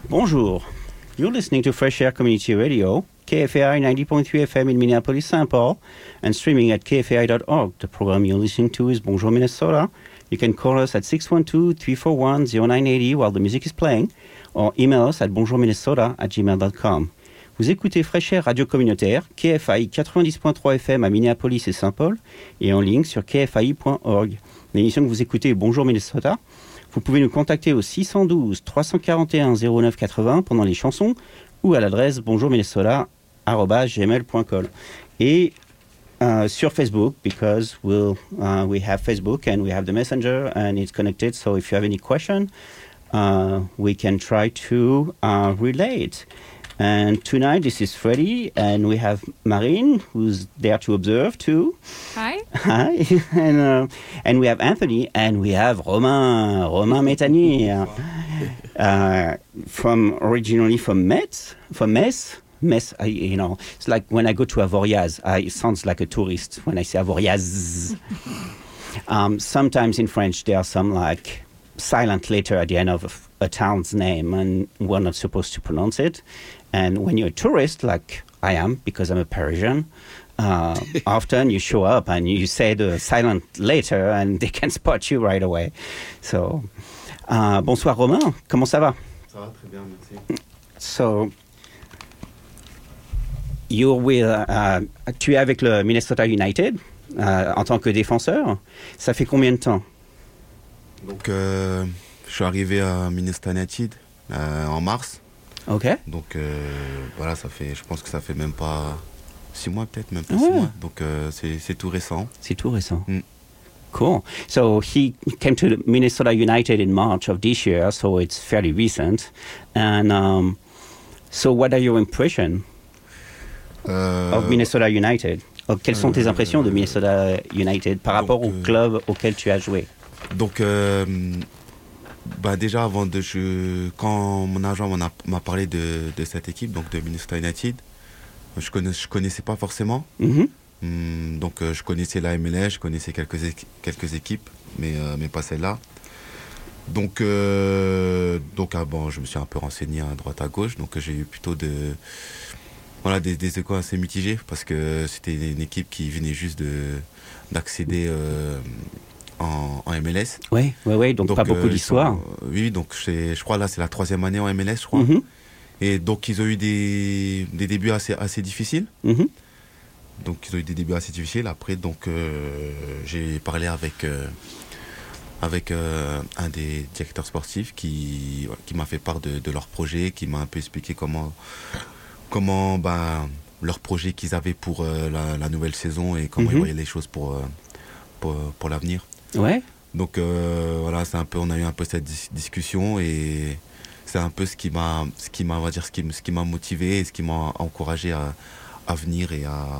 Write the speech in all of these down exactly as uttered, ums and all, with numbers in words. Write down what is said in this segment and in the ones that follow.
Bonjour. You're listening to Fresh Air Community Radio, K F A I ninety point three F M in Minneapolis, Saint Paul, and streaming at K F A I dot org. The program you're listening to is Bonjour Minnesota. You can call us at six one two, three four one, zero nine eight zero while the music is playing, or email us at bonjourminnesota at gmail dot com. Vous écoutez Fresh Air Radio Communautaire, K F A I quatre-vingt-dix point trois F M à Minneapolis et Saint-Paul, et en ligne sur K F A I point org. L'émission que vous écoutez est Bonjour Minnesota. Vous pouvez nous contacter au six un deux, trois quatre un, zéro neuf huit zéro pendant les chansons ou à l'adresse bonjourminnesota arobase gmail point com. Et uh, sur Facebook, because we'll, uh, we have Facebook and we have the Messenger and it's connected. So if you have any question, uh, we can try to uh, relate. And tonight, this is Freddie, and we have Marine, who's there to observe, too. Hi. Hi. and, uh, and we have Anthony, and we have Romain, Romain Métanier, uh, from originally from Metz, from Metz. Metz, I, you know, it's like when I go to Avoriaz, I, it sounds like a tourist when I say Avoriaz. um, sometimes in French, there are some, like, silent letter at the end of a town's name, and we're not supposed to pronounce it. And when you're a tourist, like I am, because I'm a Parisian, uh, often you show up and you say the silent letter and they can spot you right away. So, uh, bonsoir Romain, comment ça va? Ça va très bien, merci. So, you're with, uh, tu es avec le Minnesota United uh, en tant que défenseur. Ça fait combien de temps? Donc, euh, je suis arrivé à Minnesota United euh, en mars. Ok. Donc euh, voilà, ça fait, je pense que ça fait même pas six mois peut-être, même pas ouais. six mois. Donc euh, c'est, c'est tout récent. C'est tout récent. Mm. Cool. So he came to Minnesota United in March of this year, so it's fairly recent. And um, so what are your impressions euh, of Minnesota United? Quelles sont tes impressions de Minnesota United par rapport donc, au club auquel tu as joué? Donc euh, Bah déjà avant de je, quand mon agent m'en a, m'a parlé de, de cette équipe, donc de Minnesota United, je connais, je connaissais pas forcément. Mm-hmm. Hum, donc euh, je connaissais la M L S, je connaissais quelques équ- quelques équipes, mais euh, mais pas celle-là. Donc euh, donc ah, bon, je me suis un peu renseigné à droite à gauche, donc j'ai eu plutôt de voilà des, des échos assez mitigés parce que c'était une équipe qui venait juste de d'accéder euh, En, en M L S. Oui, oui, oui, donc, donc pas beaucoup euh, d'histoire. Sont, oui, donc c'est, je crois là c'est la troisième année en M L S, je crois. Mm-hmm. Et donc ils ont eu des, des débuts assez, assez difficiles. Mm-hmm. Donc ils ont eu des débuts assez difficiles. Après, donc euh, j'ai parlé avec, euh, avec euh, un des directeurs sportifs qui, qui m'a fait part de, de leur projet, qui m'a un peu expliqué comment, comment bah, leur projet qu'ils avaient pour euh, la, la nouvelle saison et comment mm-hmm. ils voyaient les choses pour, euh, pour, pour l'avenir. Ouais. Donc euh, voilà, c'est un peu, on a eu un peu cette dis- discussion et c'est un peu ce qui m'a, ce qui m'a, on va dire, ce qui, ce qui m'a motivé et ce qui m'a encouragé à, à venir et à,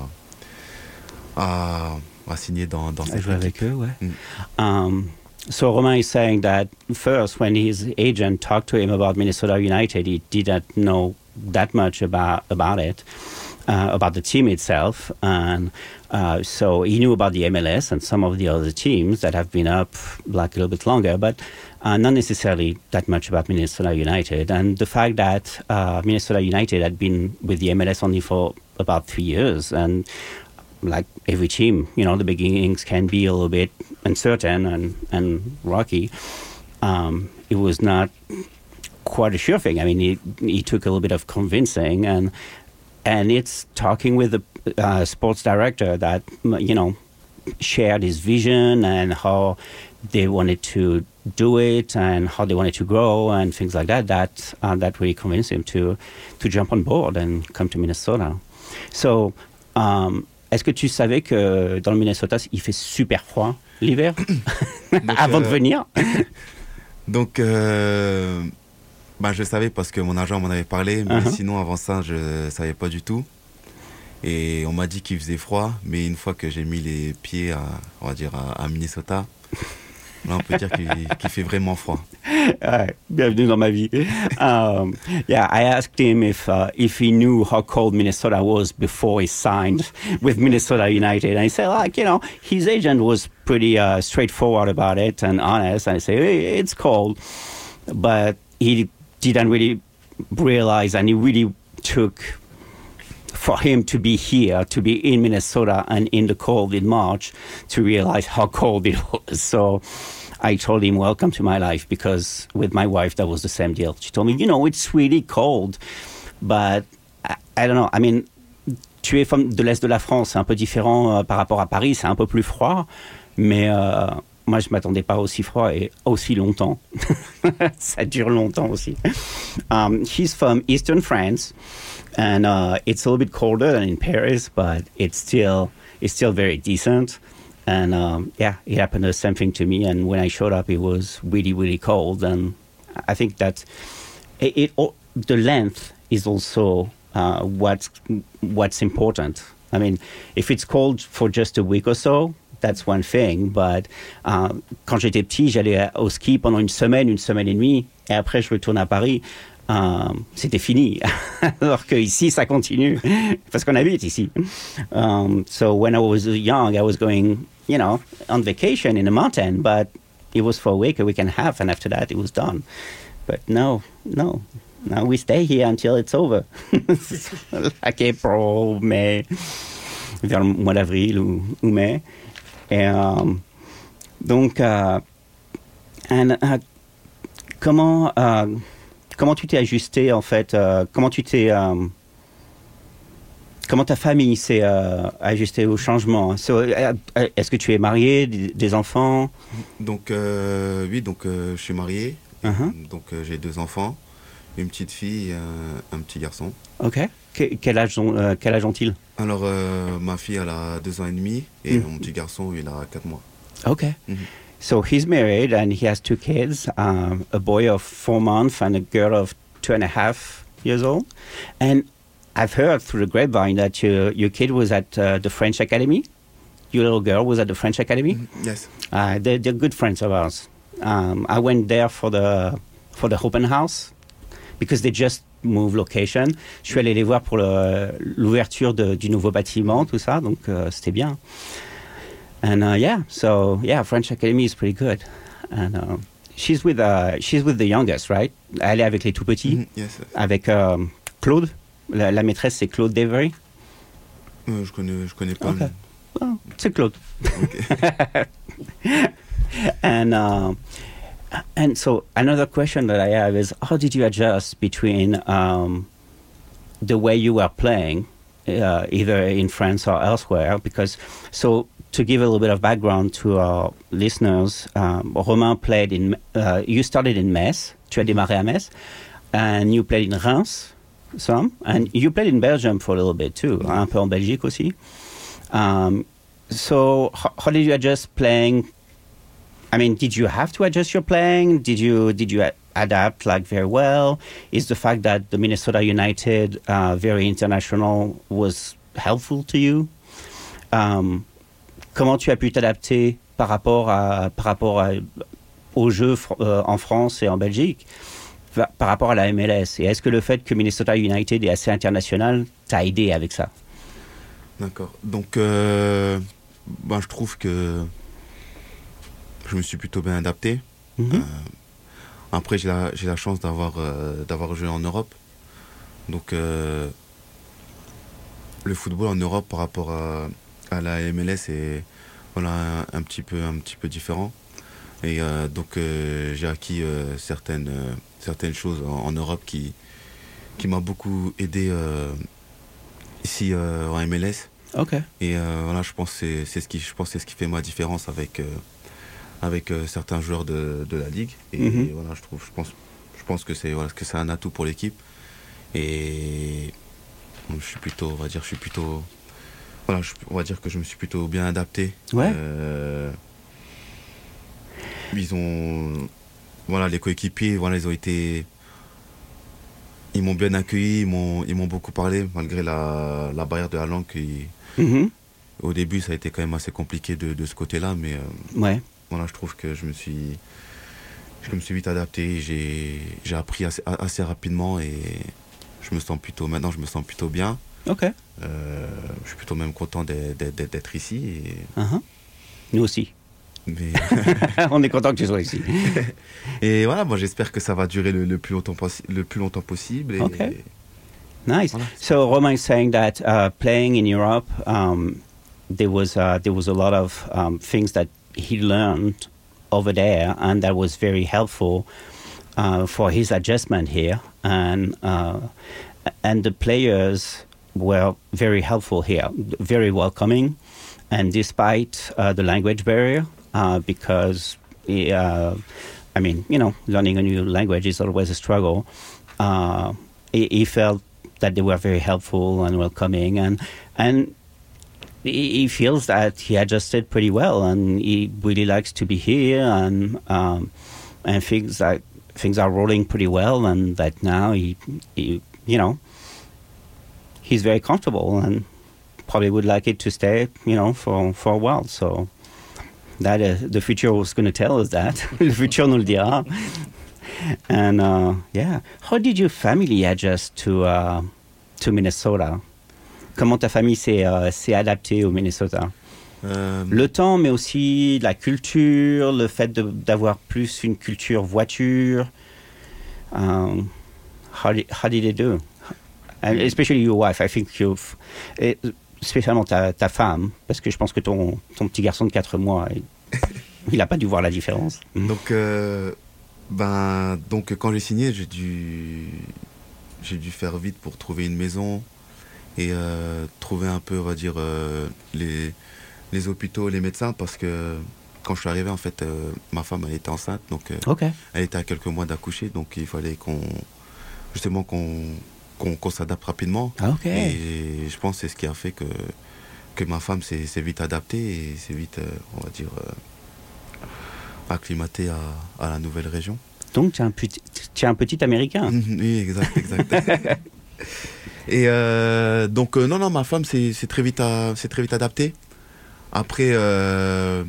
à, à signer dans, dans cette jouer avec eux, ouais. Mm. Um, so Romain is saying that first, when his agent talked to him about Minnesota United, he didn't know that much about about it. Uh, about the team itself, and uh, so he knew about the M L S and some of the other teams that have been up like a little bit longer, but uh, not necessarily that much about Minnesota United. And the fact that uh, Minnesota United had been with the M L S only for about three years, and like every team, you know, the beginnings can be a little bit uncertain and, and rocky. Um, it was not quite a sure thing. I mean, it, it took a little bit of convincing, and And it's talking with the uh, sports director that, you know, shared his vision and how they wanted to do it and how they wanted to grow and things like that. That uh, that really convinced him to to jump on board and come to Minnesota. So, um, est-ce que tu savais que dans le Minnesota, il fait super froid l'hiver avant euh, de venir? Donc. Euh... Bah, je savais parce que mon agent m'en avait parlé, mais uh-huh. sinon avant ça, je ne savais pas du tout. Et on m'a dit qu'il faisait froid, mais une fois que j'ai mis les pieds à, on va dire à, à Minnesota, là on peut dire qu'il, qu'il fait vraiment froid. Ouais, bienvenue dans ma vie. Um, yeah, I asked him if uh, if he knew how cold Minnesota was before he signed with Minnesota United, and he said, like, you know, his agent was pretty uh, straightforward about it and honest. And I say, hey, it's cold, but he didn't really realized, and it really took for him to be here, to be in Minnesota and in the cold in March, to realize how cold it was. So I told him, welcome to my life, because with my wife, that was the same deal. She told me, you know, it's really cold, but I, I don't know. I mean, tu es femme de l'Est de la France, c'est un peu différent euh, par rapport à Paris, c'est un peu plus froid, mais euh, moi, je ne m'attendais pas aussi froid et aussi longtemps. Ça dure longtemps aussi. Um, he's from Eastern France, and uh, it's a little bit colder than in Paris, but it's still it's still very decent. And um, yeah, it happened the same thing to me. And when I showed up, it was really, really cold. And I think that it, it the length is also uh, what's what's important. I mean, if it's cold for just a week or so, that's one thing. But uh, quand j'étais petit, j'allais au ski pendant une semaine, une semaine et demie, et après je retourne à Paris. Um, c'était fini. Alors qu'ici, ça continue, parce qu'on habite ici. Um, so when I was young, I was going, you know, on vacation in the mountain, but it was for a week, a week and a half, and after that, it was done. But no, no. Now we stay here until it's over. Like April, May, vers le mois d'avril ou, ou mai. Et, um, donc, uh, and, uh, comment... Uh, Comment tu t'es ajusté, en fait euh, Comment tu t'es... Euh, comment ta famille s'est euh, ajustée au changement? So, euh, est-ce que tu es marié, des, des enfants? Donc, euh, oui, donc, euh, je suis marié. Uh-huh. Donc, euh, j'ai deux enfants, une petite fille et un, un petit garçon. OK. Que, quel, âge ont, euh, quel âge ont-ils? Alors, euh, ma fille, elle a deux ans et demi et Mm. mon petit garçon, il a quatre mois. OK. Mm-hmm. So he's married and he has two kids, um, a boy of four months and a girl of two and a half years old. And I've heard through the grapevine that your, your kid was at uh, the French Academy. Your little girl was at the French Academy. Mm-hmm. Yes. Uh, they're, they're good friends of ours. Um, I went there for the for the open house because they just moved location. Je suis allé les voir pour le, l'ouverture de, du nouveau bâtiment, tout ça, donc uh, c'était bien. And uh, yeah, so yeah, French Academy is pretty good. And uh, she's with uh, she's with the youngest, right? Elle est avec les tout petits. Mm-hmm. Yes, yes. Avec um, Claude. La, la maîtresse, c'est Claude Devery. Euh, je connais, je connais pas. Okay. Le... Well, c'est Claude. Okay. and uh, and so another question that I have is, how did you adjust between um, the way you were playing, uh, either in France or elsewhere? Because so. To give a little bit of background to our listeners, um, Romain played in, uh, you started in Metz, tu as démarré à Metz, and you played in Reims some, and you played in Belgium for a little bit too, un peu en Belgique aussi. Um, so how, how did you adjust playing? I mean, did you have to adjust your playing? Did you did you a- adapt like very well? Is the fact that the Minnesota United, uh, very international, was helpful to you? Um, Comment tu as pu t'adapter par rapport, à, par rapport à, au jeu euh, en France et en Belgique, par rapport à la M L S? Et est-ce que le fait que Minnesota United est assez international t'a aidé avec ça? D'accord. Donc, euh, ben, je trouve que je me suis plutôt bien adapté. Mm-hmm. Euh, après, j'ai la, j'ai la chance d'avoir, euh, d'avoir joué en Europe. Donc, euh, le football en Europe par rapport à... à la M L S est voilà, un, un, petit peu, un petit peu différent. Et euh, donc euh, j'ai acquis euh, certaines, euh, certaines choses en, en Europe qui, qui m'ont beaucoup aidé euh, ici euh, en M L S. Okay. Et euh, voilà, je pense que c'est, c'est, ce qui, je pense que c'est ce qui fait ma différence avec, euh, avec euh, certains joueurs de, de la Ligue. Et, Mm-hmm. et voilà, je, trouve, je, pense, je pense que c'est, voilà, que c'est un atout pour l'équipe. Et je suis plutôt, on va dire, je suis plutôt... Voilà, je, on va dire que je me suis plutôt bien adapté. Ouais. Euh, ils ont, voilà, les coéquipiers, voilà, ils ont été, ils m'ont bien accueilli, ils m'ont, ils m'ont beaucoup parlé malgré la, la barrière de la langue. Qui, Mm-hmm. Au début, ça a été quand même assez compliqué de, de ce côté-là, mais euh, Ouais. voilà, je trouve que je me suis, je me suis vite adapté. J'ai, j'ai appris assez, assez rapidement et je me sens plutôt, maintenant, je me sens plutôt bien. Ok. Euh, je suis plutôt même content d'être, d'être, d'être ici. Et... Uh-huh. Nous aussi. Mais On est content que tu sois ici. et voilà, moi j'espère que ça va durer le, le plus longtemps possi- le plus longtemps possible. Et, Okay. et Nice. voilà. So Romain is saying that uh, playing in Europe, um, there was uh, there was a lot of um, things that he learned over there, and that was very helpful uh, for his adjustment here. And uh, and the players were very helpful here, very welcoming, and despite uh, the language barrier, uh, because uh, I mean, you know, learning a new language is always a struggle. Uh, he, he felt that they were very helpful and welcoming, and and he, he feels that he adjusted pretty well, and he really likes to be here, and um, and things like things are rolling pretty well, and that now he, he you know, he's very comfortable and probably would like it to stay, you know, for for a while. So that uh, the future was going to tell us that. Le futur nous le dira. And uh, yeah, how did your family adjust to uh, to Minnesota? Comment ta famille s'est euh, s'est adaptée au Minnesota? Euh, Le temps, mais aussi la culture, le fait de- d'avoir plus une culture voiture. Um, how did how did they do? And especially your wife, I think you've, et spécialement ta, ta femme, parce que je pense que ton ton petit garçon de quatre mois, il- il n'a pas dû voir la différence. Donc, euh, ben, donc quand j'ai signé, j'ai dû, j'ai dû faire vite pour trouver une maison et euh, trouver un peu, on va dire, euh, les, les hôpitaux, les médecins, parce que quand je suis arrivé, en fait, euh, ma femme, elle était enceinte, donc euh, Ok. elle était à quelques mois d'accoucher, donc il fallait qu'on, justement, qu'on, qu'on, qu'on s'adapte rapidement. Ah, ok. Et je pense que c'est ce qui a fait que, que ma femme s'est, s'est vite adaptée et s'est vite, euh, on va dire, euh, acclimatée à, à la nouvelle région. Donc tu es un petit, tu es un petit Américain. Oui, exact, exact. Et euh, donc, euh, non, non, ma femme s'est s'est très vite, à- s'est très vite adaptée. Après, euh,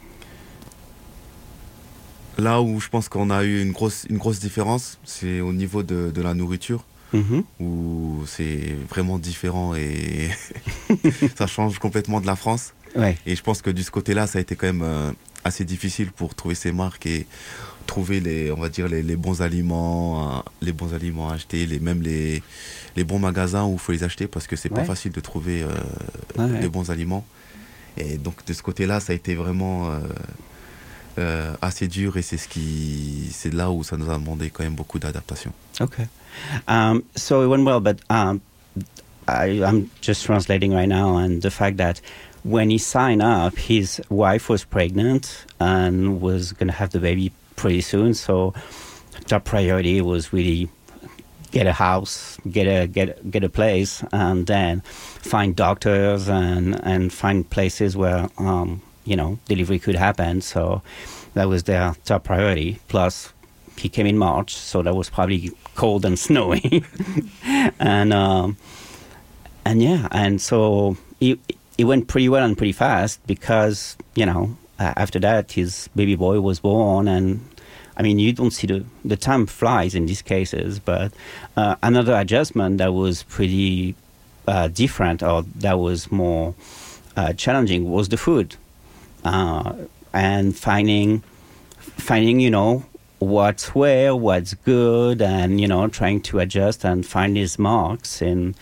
là où je pense qu'on a eu une grosse, une grosse différence, c'est au niveau de, de la nourriture, Mhm. où c'est vraiment différent et ça change complètement de la France. Ouais. Et je pense que de ce côté-là, ça a été quand même euh, assez difficile pour trouver ses marques et trouver les, on va dire, les, les bons aliments, euh, les bons aliments à acheter, les, même les, les bons magasins où il faut les acheter parce que c'est Ouais. pas facile de trouver euh, Ouais, ouais. les bons aliments. Et donc de ce côté-là, ça a été vraiment euh, euh, assez dur et c'est ce qui, c'est là où ça nous a demandé quand même beaucoup d'adaptation. Okay. Um, so it went well, but um, I, I'm just translating right now, and the fact that when he signed up, his wife was pregnant and was going to have the baby pretty soon. So top priority was really get a house, get a get get a place, and then find doctors and and find places where um, you know delivery could happen. So that was their top priority. Plus, he came in March, so that was probably cold and snowy, and um, and yeah, and so it it went pretty well and pretty fast because you know uh, after that his baby boy was born, and I mean you don't see the the time flies in these cases, but uh, another adjustment that was pretty uh, different or that was more uh, challenging was the food, uh, and finding finding you know. what's where, what's good, and you know, trying to adjust and find his marks in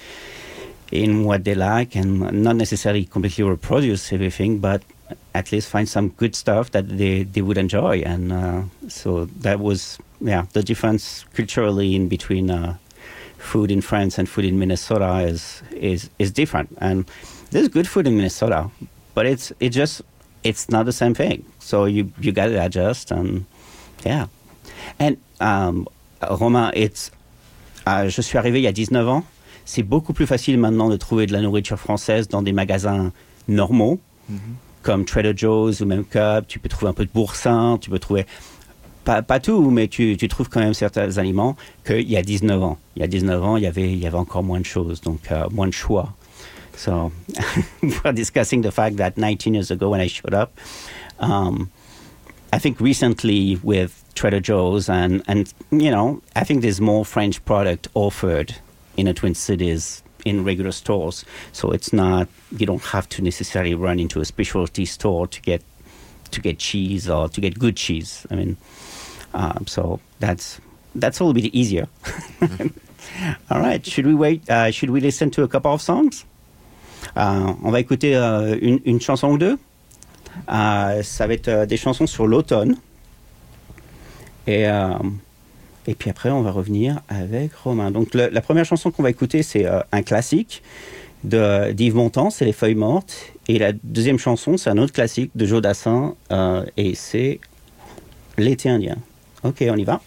in what they like, and not necessarily completely reproduce everything, but at least find some good stuff that they, they would enjoy. And uh, so that was yeah the difference culturally in between uh, food in France and food in Minnesota is is is different. And there's good food in Minnesota, but it's it just it's not the same thing. So you you got to adjust, and yeah. And, um, Romain, it's, uh, je suis arrivé il y a dix-neuf ans. C'est beaucoup plus facile maintenant de trouver de la nourriture française dans des magasins normaux, Mm-hmm. comme Trader Joe's ou même Cub. Tu peux trouver un peu de boursin, tu peux trouver, pas, pas tout, mais tu, tu trouves quand même certains aliments qu'il y a dix-neuf ans. Il y a dix-neuf ans, il y avait, il y avait encore moins de choses, donc uh, moins de choix. So, we're discussing the fact that nineteen years ago when I showed up, um, I think recently with Trader Joe's and, and, you know, I think there's more French product offered in the Twin Cities in regular stores. So it's not, you don't have to necessarily run into a specialty store to get to get cheese or to get good cheese. I mean, um, so that's that's a little bit easier. All right. Should we wait? Uh, should we listen to a couple of songs? Uh, on va écouter uh, une, une chanson ou deux. Uh, ça va être uh, des chansons sur l'automne. Et, euh, et puis après, on va revenir avec Romain. Donc, le, la première chanson qu'on va écouter, c'est euh, un classique de, d'Yves Montand, c'est Les Feuilles Mortes. Et la deuxième chanson, c'est un autre classique de Joe Dassin, euh, et c'est L'été indien. Ok, on y va.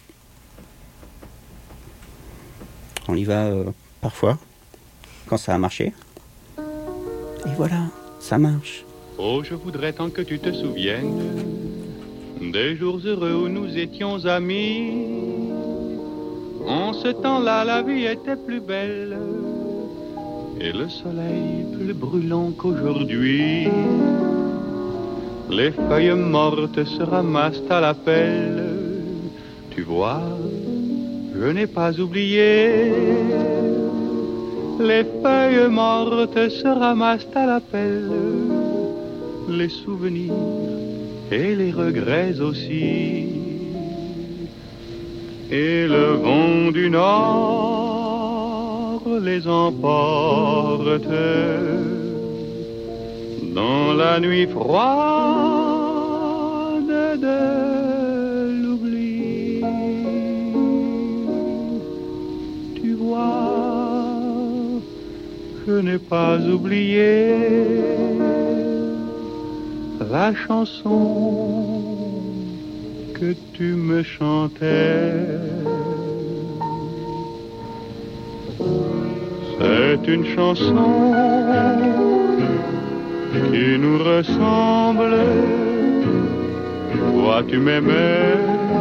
On y va euh, parfois, quand ça a marché. Et voilà, ça marche. Oh, je voudrais tant que tu te souviennes des jours heureux où nous étions amis. En ce temps-là, la vie était plus belle et le soleil plus brûlant qu'aujourd'hui. Les feuilles mortes se ramassent à la pelle. Tu vois, je n'ai pas oublié. Les feuilles mortes se ramassent à la pelle. Les souvenirs et les regrets aussi. Et le vent du nord les emporte dans la nuit froide de l'oubli. Tu vois, je n'ai pas oublié la chanson que tu me chantais. C'est une chanson qui nous ressemble. Toi tu m'aimais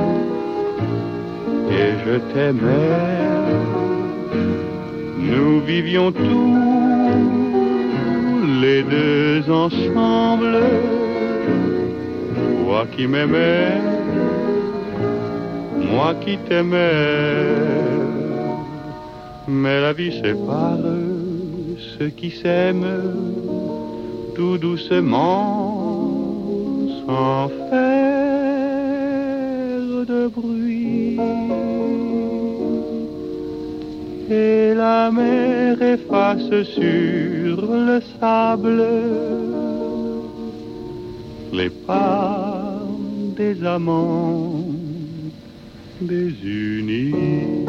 et je t'aimais. Nous vivions tous les deux ensemble. Toi qui m'aimais, moi qui t'aimais. Mais la vie sépare ceux qui s'aiment tout doucement, sans faire de bruit. Et la mer efface sur le sable les pas des amants désunis.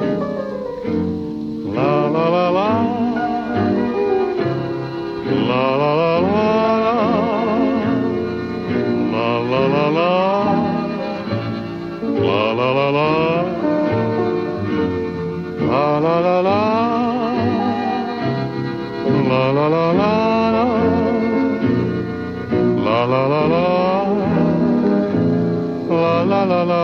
La la la la, la la la la, la la la la, la la la la, la la la la, la la la la, la la la la, la la la la.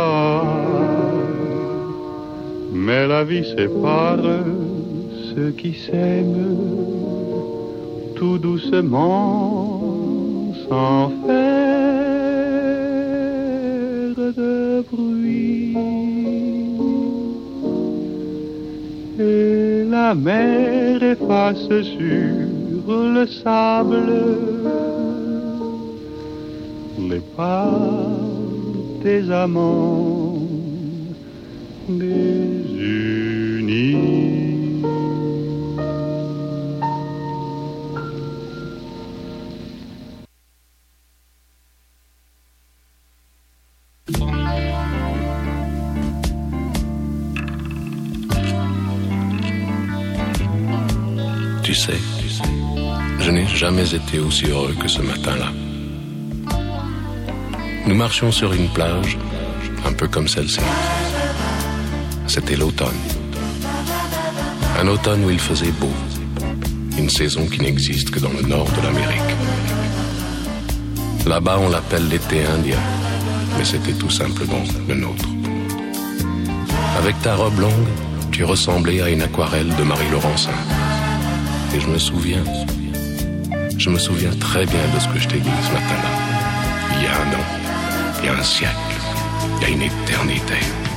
Mais la vie sépare ceux qui s'aiment tout doucement, sans faire de bruit. Et la mer efface sur le sable les pas des amants désunis. Tu sais, je n'ai jamais été aussi heureux que ce matin-là. Nous marchions sur une plage, un peu comme celle-ci. C'était l'automne. Un automne où il faisait beau. Une saison qui n'existe que dans le nord de l'Amérique. Là-bas, on l'appelle l'été indien, mais c'était tout simplement le nôtre. Avec ta robe longue, tu ressemblais à une aquarelle de Marie Laurencin. Et je me souviens, je me souviens très bien de ce que je t'ai dit ce matin-là. Il y a un an, il y a un siècle, il y a une éternité.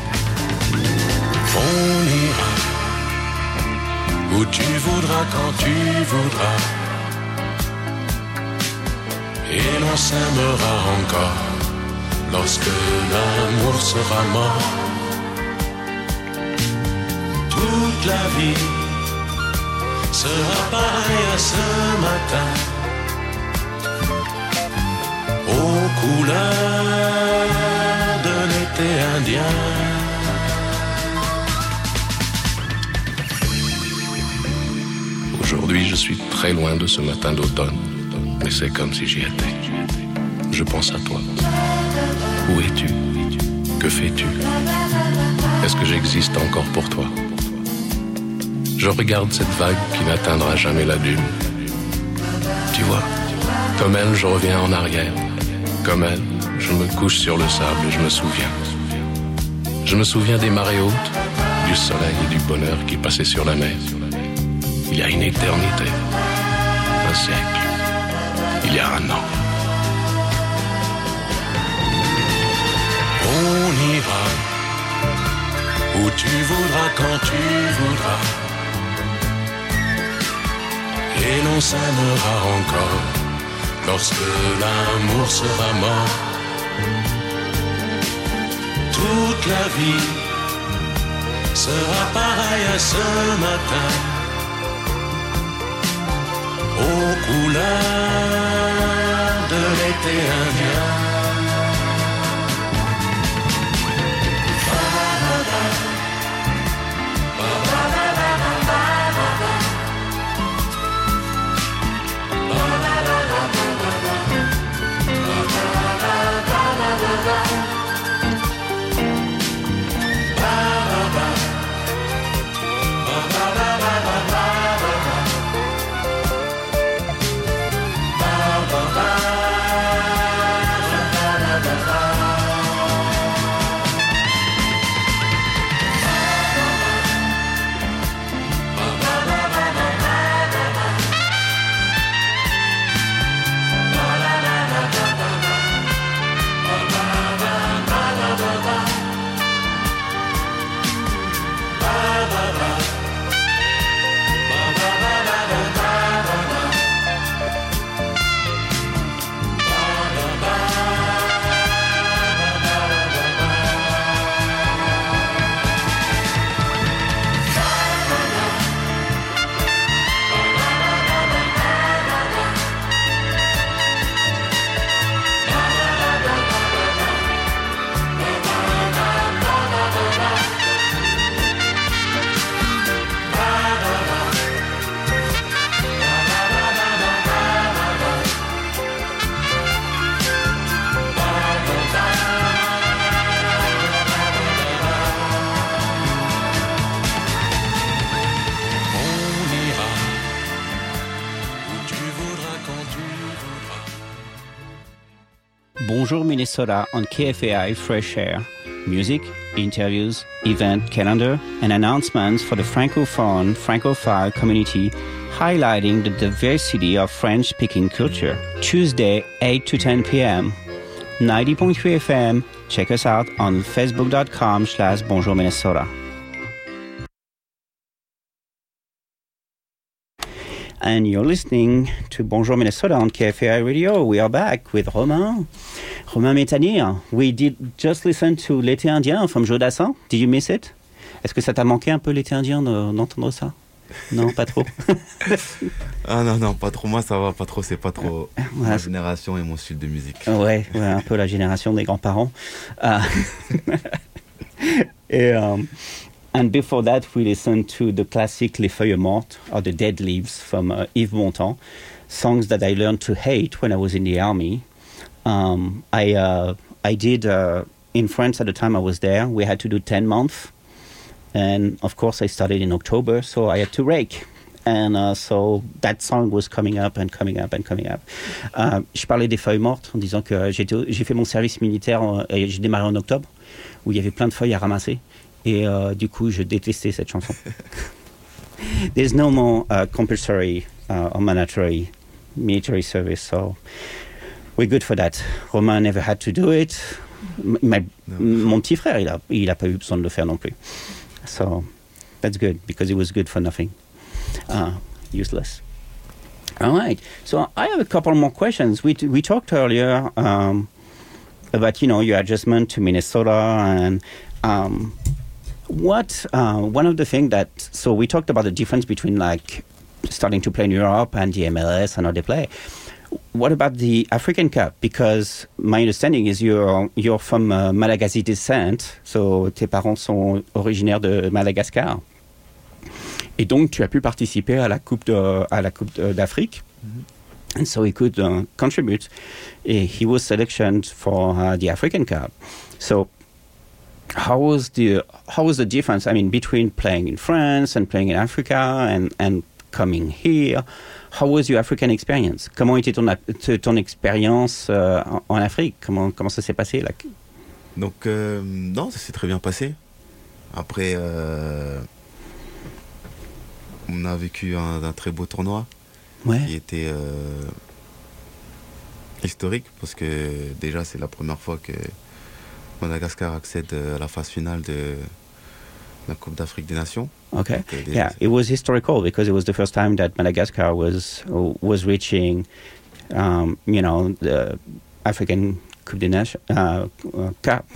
On ira où tu voudras, quand tu voudras. et l'on s'aimera encore lorsque l'amour sera mort. Toute la vie sera pareille à ce matin, aux couleurs de l'été indien. Aujourd'hui, je suis très loin de ce matin d'automne, mais c'est comme si j'y étais. Je pense à toi. Où es-tu? Que fais-tu? Est-ce que j'existe encore pour toi? Je regarde cette vague qui n'atteindra jamais la dune. Tu vois, comme elle, je reviens en arrière. Comme elle, je me couche sur le sable et je me souviens. Je me souviens des marées hautes, du soleil et du bonheur qui passaient sur la mer. Il y a une éternité, un siècle, il y a un an. On ira où tu voudras, quand tu voudras, et l'on s'aimera encore lorsque l'amour sera mort. Toute la vie sera pareille à ce matin, aux couleurs de l'été indien. Bonjour Minnesota on K F A I Fresh Air. Music, interviews, event calendar, and announcements for the Francophone, Francophile community, highlighting the diversity of French-speaking culture. Tuesday, eight to ten p.m. ninety point three F M. Check us out on facebook.com slash Bonjour Minnesota. And you're listening to Bonjour Minnesota on K F A I Radio. We are back with Romain. Romain Métanire. We did just listen to L'été indien from Joe Dassin. Did you miss it? Est-ce que ça t'a manqué un peu l'été indien d'entendre ça? Non, pas trop. Ah non, non, pas trop. Moi, ça va, pas trop. C'est pas trop voilà. Ma génération et mon style de musique. Ouais, ouais, un peu la génération des grands-parents. Uh, et, um, and before that, we listened to the classic Les Feuilles Mortes, or The Dead Leaves from uh, Yves Montand, songs that I learned to hate when I was in the army. Um, I uh, I did, uh, in France at the time I was there, we had to do ten months. And of course, I started in October, so I had to rake. And uh, so that song was coming up and coming up and coming up. Uh, je parlais des feuilles mortes en disant que j'ai, j'ai fait mon service militaire euh, et j'ai démarré en octobre, où il y avait plein de feuilles à ramasser. Et euh, du coup, je détestais cette chanson. There's no more uh, compulsory uh, or mandatory military service, so we're good for that. Romain never had to do it. My, no. Mon petit frère, il a, il a pas eu besoin de le faire non plus. So that's good, because it was good for nothing. Uh, useless. All right. So I have a couple more questions. We we talked earlier um, about you know your adjustment to Minnesota and um, what uh, one of the things that so we talked about the difference between like starting to play in Europe and the M L S and how they play. What about the African Cup? Because my understanding is you're you're from uh, Malagasy descent, so tes parents sont originaires de Madagascar. Et donc, tu as pu participer à la Coupe, de, à la coupe de, d'Afrique. Mm-hmm. And so he could uh, contribute. He was selected for uh, the African Cup. So how was the how was the difference, I mean, between playing in France and playing in Africa and, and coming here? How was your African experience? Comment était ton, ton expérience euh, en Afrique? Comment, comment ça s'est passé là? Donc, euh, non, ça s'est très bien passé. Après... Euh On a vécu un, un très beau tournoi ouais. qui était euh, historique parce que déjà c'est la première fois que Madagascar accède à la phase finale de la Coupe d'Afrique des Nations. Okay. Donc, euh, yeah, it was historical because it was the first time that Madagascar was was reaching, um, you know, the African Coupe des Nations uh, uh, Cup.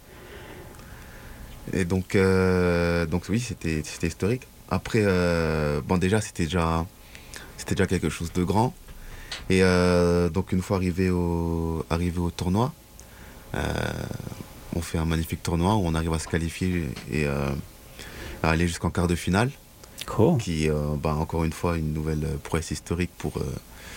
Et donc, euh, donc oui, c'était c'était historique. Après, euh, bon déjà c'était déjà, c'était déjà quelque chose de grand. Et euh, donc une fois arrivé au, arrivé au tournoi, euh, on fait un magnifique tournoi où on arrive à se qualifier et euh, à aller jusqu'en quart de finale. Cool. Qui, euh, bah, encore une fois, une nouvelle prouesse historique pour, euh,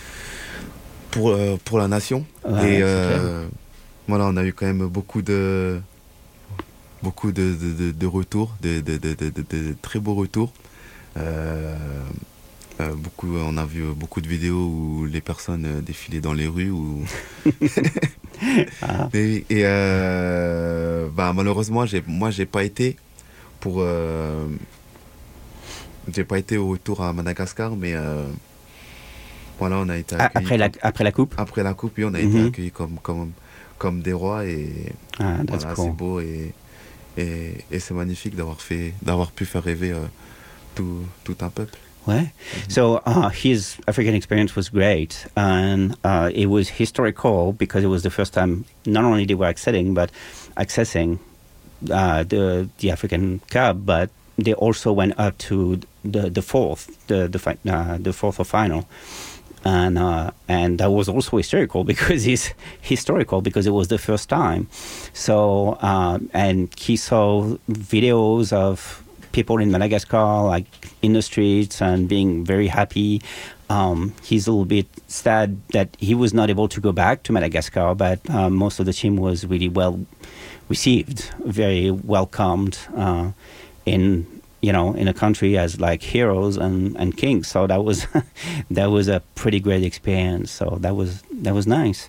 pour, euh, pour la nation. Ouais, et euh, voilà, on a eu quand même beaucoup de... beaucoup de, de, de, de retours, de, de, de, de, de, de très beaux retours. Euh, euh, beaucoup, on a vu beaucoup de vidéos où les personnes euh, défilaient dans les rues. Où... ah. Et, et euh, bah, malheureusement, j'ai, moi, j'ai pas été pour, euh, j'ai pas été au retour à Madagascar, mais euh, voilà, on a été accueillis. Après la, après la coupe. Après la coupe, oui, on a mm-hmm. été accueillis comme, comme, comme des rois et ah, voilà, cool. C'est beau et Et, et c'est magnifique d'avoir fait, d'avoir pu faire rêver euh, tout, tout un peuple. Ouais. Mm-hmm. So uh, his African experience was great, and uh, it was historical because it was the first time not only they were accessing, but accessing uh, the the African Cup, but they also went up to the the fourth, the the uh, the fourth or final. And uh, and that was also historical because it's historical because it was the first time. So um, and he saw videos of people in Madagascar like in the streets and being very happy. Um, he's a little bit sad that he was not able to go back to Madagascar, but uh, most of the team was really well received, very welcomed uh, in. You know, in a country as like heroes and, and kings. So that was that was a pretty great experience. So that was that was nice.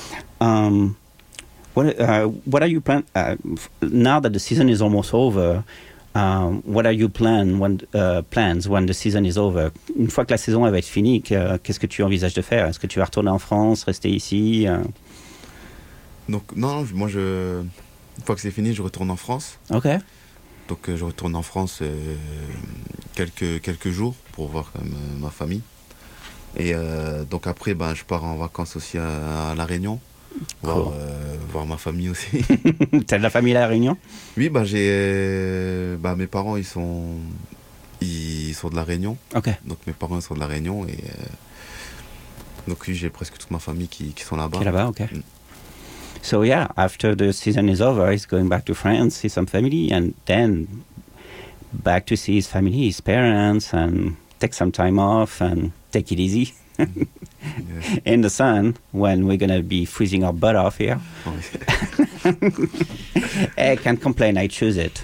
Um, what uh, what are you plan uh, now that the season is almost over? Um, what are your plan when uh, plans when the season is over? Une fois que la saison va être finie, qu'est-ce que tu envisages de faire? Est-ce que tu vas retourner en France, rester ici? Uh... Donc non, moi je une fois que c'est fini, je retourne en France. Ok. Donc euh, je retourne en France euh, quelques, quelques jours pour voir quand même, euh, ma famille. Et euh, donc après, ben, je pars en vacances aussi à, à La Réunion, cool. voir, euh, voir ma famille aussi. T'as de la famille à La Réunion? Oui, ben, j'ai, euh, ben, mes parents ils sont, ils sont de La Réunion. Okay. Donc mes parents sont de La Réunion. Et, euh, donc oui, j'ai presque toute ma famille qui, qui sont là-bas. Qui est là-bas, ok. Mm. So yeah, after the season is over, he's going back to France, see some family, and then back to see his family, his parents, and take some time off and take it easy. Mm-hmm. Yeah. In the sun, when we're going to be freezing our butt off here. Oh, yeah. I can't complain, I choose it.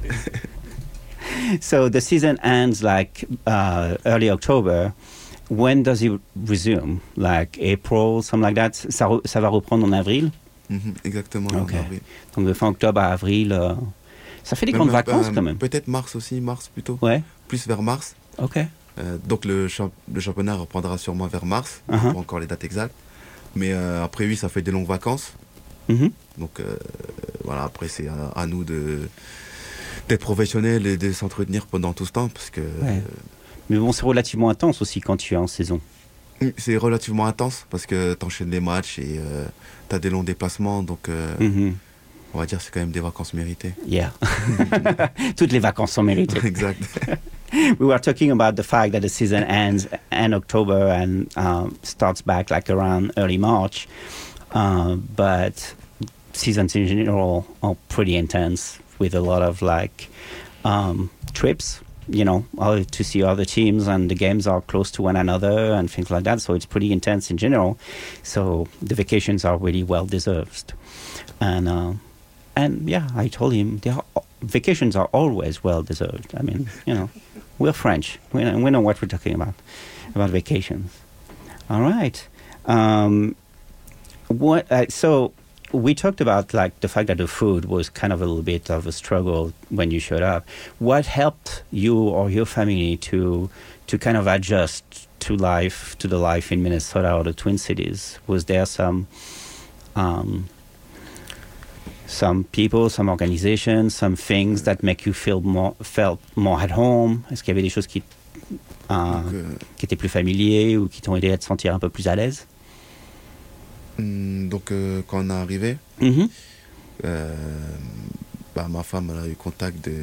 So the season ends like uh, early October. When does it resume? Like April, something like that? Ça, re- ça va reprendre en avril? Mmh, exactement. Okay. Donc de fin octobre à avril, euh, ça fait des même, grandes vacances euh, quand même. Peut-être mars aussi, mars plutôt. Ouais. Plus vers mars. Ok. Euh, donc le, champ- le championnat reprendra sûrement vers mars. Uh-huh. Pas encore les dates exactes. Mais euh, après oui, ça fait des longues vacances. Mm-hmm. Donc euh, voilà, après c'est à, à nous de d'être professionnels et de s'entretenir pendant tout ce temps parce que. Ouais. Mais bon, c'est relativement intense aussi quand tu es en saison. C'est relativement intense parce que t'enchaînes les matchs et euh, t'as des longs déplacements, donc euh, Mm-hmm. on va dire c'est quand même des vacances méritées. Yeah. Toutes les vacances sont méritées. Exact. We were talking about the fact that the season ends in October and um, starts back like around early March. Uh, but seasons in general are pretty intense with a lot of like um, trips, you know, uh, to see other teams, and the games are close to one another and things like that. So it's pretty intense in general. So the vacations are really well deserved. And uh, and yeah, I told him they are, vacations are always well deserved. I mean, you know, we're French. We know, we know what we're talking about, about vacations. All right. Um, what? Uh, so we talked about like the fact that the food was kind of a little bit of a struggle when you showed up. What helped you or your family to to kind of adjust to life, to the life in Minnesota or the Twin Cities? Was there some um, some people, some organizations, some things that make you feel more felt more at home? Est-ce qu'il y avait des choses qui euh, Donc, euh, qui étaient plus familiers ou qui t'ont aidé à te sentir un peu plus à l'aise? hum, donc euh, quand on est arrivé, Mm-hmm. euh, bah, ma femme elle a eu contact de,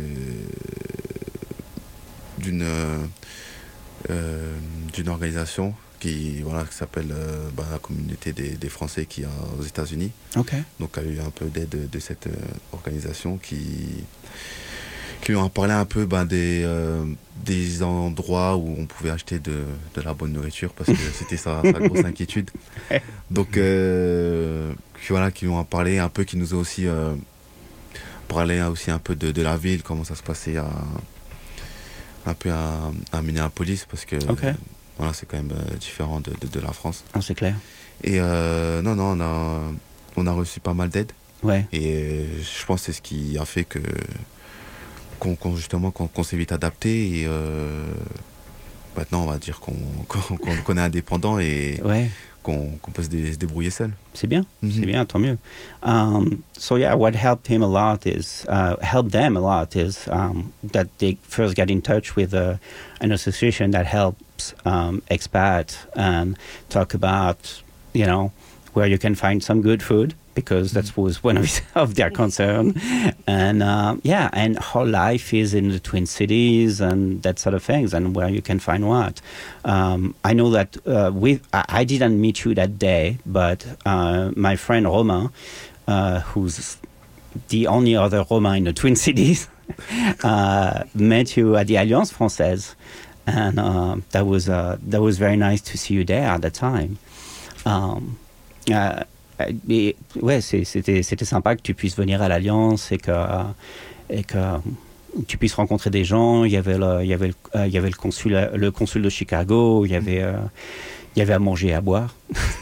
d'une euh, euh, d'une organisation qui voilà qui s'appelle euh, bah, la communauté des, des Français qui est aux États-Unis. OK. Donc elle a eu un peu d'aide de, de cette euh, organisation qui qui lui ont parlé un peu ben, des euh, des endroits où on pouvait acheter de, de la bonne nourriture parce que c'était sa, sa grosse inquiétude. Donc euh, qui, voilà qui lui ont parlé un peu, qui nous a aussi euh, parlé aussi un peu de, de la ville, comment ça se passait à un peu à, à Minneapolis parce que OK. euh, voilà c'est quand même euh, différent de, de, de la France. Ah, c'est clair. Et euh, non non on a on a reçu pas mal d'aide Ouais. et euh, je pense que c'est ce qui a fait que qu'on, qu'on justement qu'on, qu'on s'est vite adapté et euh, maintenant on va dire qu'on, qu'on, qu'on est indépendant et Ouais. qu'on, qu'on peut se, dé, se débrouiller seul. C'est bien, Mhm. c'est bien, tant mieux. Um, so yeah, what helped him a lot is, uh, helped them a lot is um, that they first got in touch with uh, an association that helps um, expats and talk about, you know, where you can find some good food, because that was one of, his, of their concern. And uh, yeah, and how life is in the Twin Cities and that sort of things, and where you can find what. Um, I know that uh, we, I, I didn't meet you that day, but uh, my friend Romain, uh, who's the only other Romain in the Twin Cities, uh, met you at the Alliance Française. And uh, that was uh, that was very nice to see you there at the time. Um, uh, Et, ouais, c'est, c'était, c'était sympa que tu puisses venir à l'Alliance et que, et que tu puisses rencontrer des gens. Il y avait le, il y avait le, euh, il y avait le consul, le consul de Chicago. Il y avait, euh, il y avait à manger et à boire.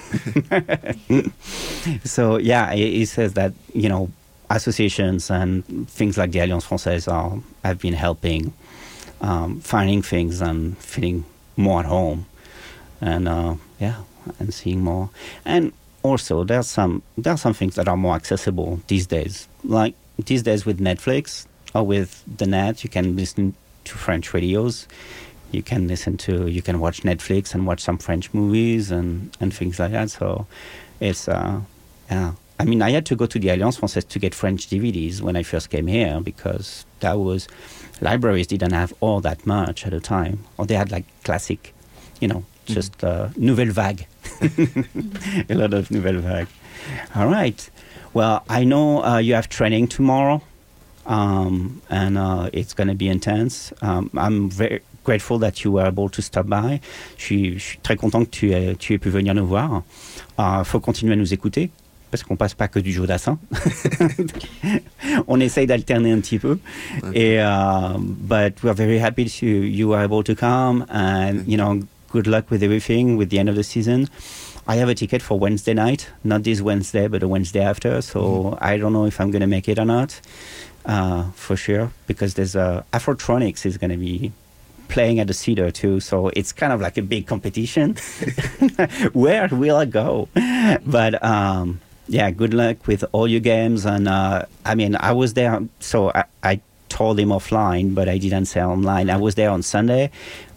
So yeah, he, he says that, you know, associations and things like the Alliance Française are, have been helping um, finding things and feeling more at home, and uh, yeah, and seeing more. And also, there's some there are some things that are more accessible these days. Like these days with Netflix or with the net, you can listen to French radios. You can listen to, you can watch Netflix and watch some French movies and, and things like that. So it's, uh, yeah. I mean, I had to go to the Alliance Française to get French D V Ds when I first came here because that was, libraries didn't have all that much at the time. Or they had like classic, you know, just uh, Nouvelle Vague. A lot of Nouvelle Vague. All right. Well, I know uh, you have training tomorrow, um, and uh, it's going to be intense. Um, I'm very grateful that you were able to stop by. Je suis, je suis très content que tu aies, tu aies pu venir nous voir. Il uh, faut continuer à nous écouter, parce qu'on passe pas que du Jodassin. On essaye d'alterner un petit peu. Okay. Et, uh, but we're very happy to you were able to come, and you know, good luck with everything with the end of the season. I have a ticket for Wednesday night, not this Wednesday, but the Wednesday after. So mm-hmm. I don't know if I'm going to make it or not, uh, for sure, because there's a Afrotronics is going to be playing at the Cedar too. So it's kind of like a big competition. Where will I go? But um, yeah, good luck with all your games. And uh, I mean, I was there, so I, I told him offline, but I didn't say online. I was there on Sunday.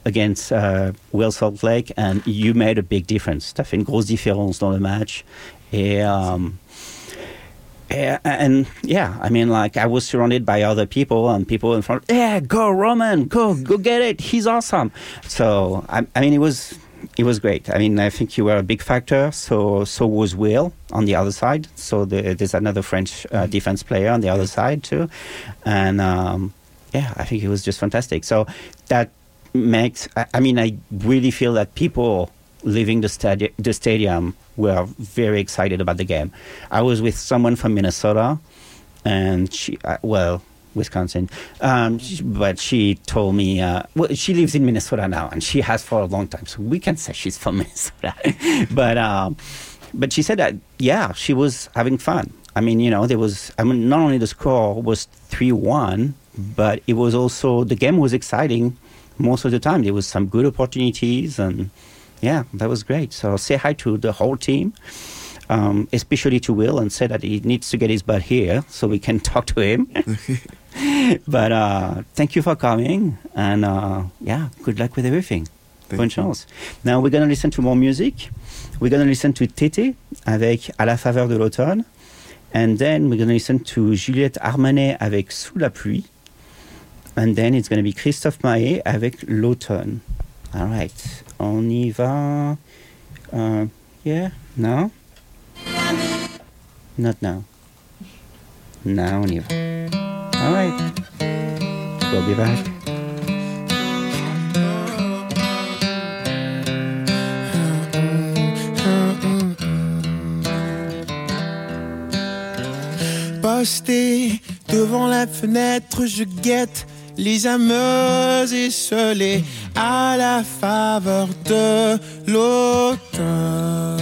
against uh, Will Salt Lake, and you made a big difference. T'as fait une grosse différence dans le match. Et, um, and, and yeah, I mean, like, I was surrounded by other people and people in front. Yeah, go Roman, go, go get it. He's awesome. So I, I mean, it was. It was great. I mean, I think you were a big factor. So, so was Will on the other side. So the, there's another French uh, defense player on the other side too, and um, yeah, I think it was just fantastic. So that makes. I, I mean, I really feel that people leaving the stadium, the stadium, were very excited about the game. I was with someone from Minnesota, and she, uh, well. Wisconsin, um, she, but she told me, uh, well, she lives in Minnesota now, and she has for a long time, so we can say she's from Minnesota. but um, but she said that, yeah, she was having fun. I mean, you know, there was, I mean, not only the score was three one, but it was also, the game was exciting most of the time. There was some good opportunities, and yeah, that was great. So say hi to the whole team. Um, especially to Will, and say that he needs to get his butt here so we can talk to him. But uh, thank you for coming, and uh, yeah, good luck with everything. Thank Bonne you. chance. Now we're going to listen to more music. We're going to listen to Tété avec À la faveur de l'automne, and then we're going to listen to Juliette Armanet avec Sous la pluie, and then it's going to be Christophe Maé avec L'automne. All right, on y va. Uh, yeah, now? Not now. Now on y va. All right. We'll be back. Posté devant la fenêtre, je guette les âmes esselées à la faveur de l'automne.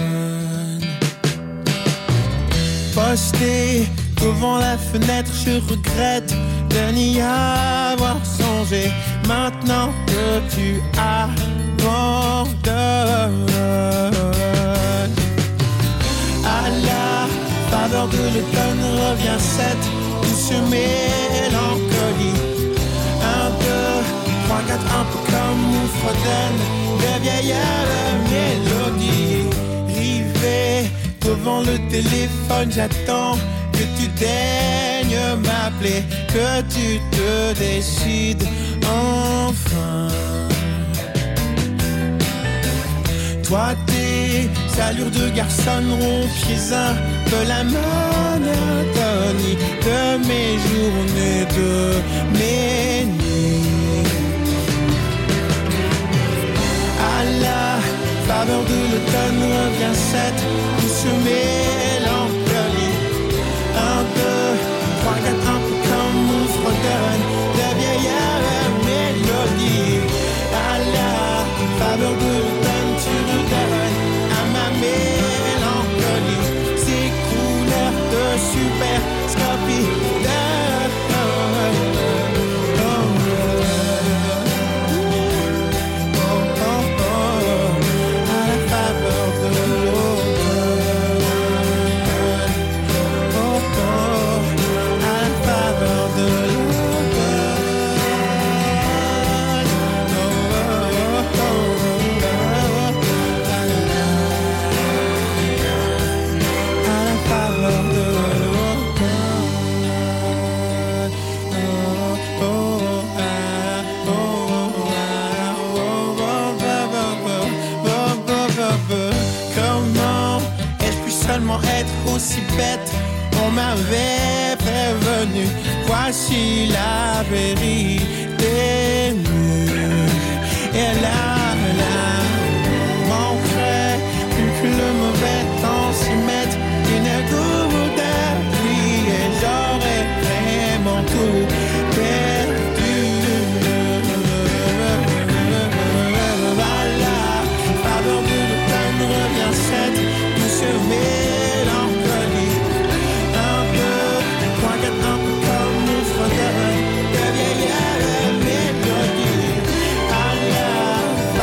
Posté devant la fenêtre, je regrette de n'y avoir songé. Maintenant que tu abandonnes, à la faveur de l'automne revient cette douce mélancolie. Un, deux, trois, quatre, un peu comme on fredonne de vieilles mélodies. Rivé devant le téléphone, j'attends que tu daignes m'appeler, que tu te décides enfin. Toi, tes allures de garçon rompiez un peu la monotonie de mes journées, de mes nuits. À la faveur de l'automne revient cette douce mélancolie. Un, deux, trois, quatre, un peu comme on fredonne de vieilles mélodies. À la faveur de l'automne, tu redonnes à ma mélancolie ces couleurs de superscopie de aussi bête, on m'avait prévenu. Voici la vérité nue. Et là, là, manquerait plus que le mauvais temps s'y mette une goutte de pluie et j'aurais vraiment tout perdu. Voilà, faveur de l'automne revient cette douce mélancolie. Un peu, trois, quatre, un peu comme on fredonne de vieilles mélodies. À la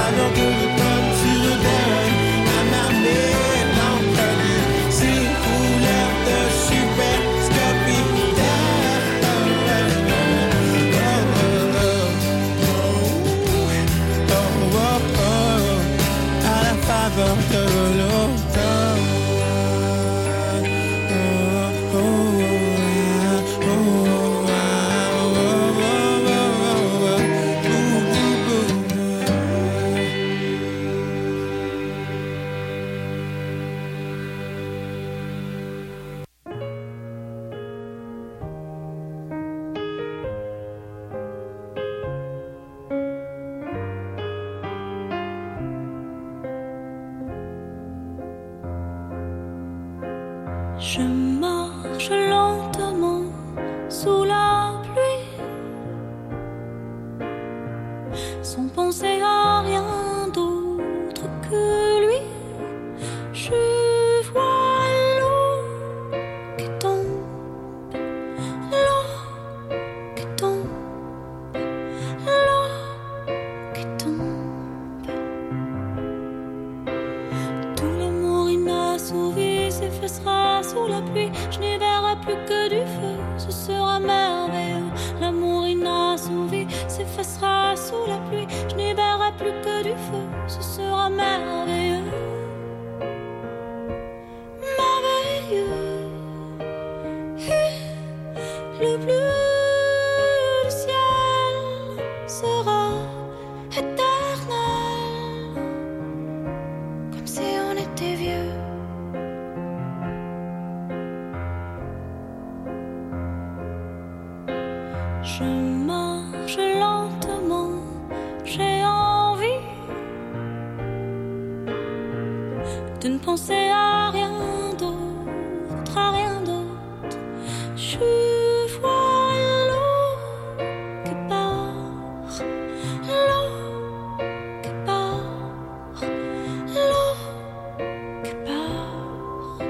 Je marche lentement sous la pluie, sans penser à rien d'autre que lui. Je vois l'eau qui tombe, l'eau qui tombe, l'eau qui tombe. Tout l'amour inassouvi s'effacera sous la pluie. Je n'y verrai plus que du feu, ce sera merveilleux. L'amour inassouvi s'effacera sous la pluie. Je n'y verrai plus que du feu, ce sera merveilleux. Le bleu du ciel sera éternel, comme si on était vieux. Je marche lentement, j'ai envie de ne penser à rien d'autre, à rien d'autre. Je vois l'eau qui part, l'eau qui part, l'eau qui part.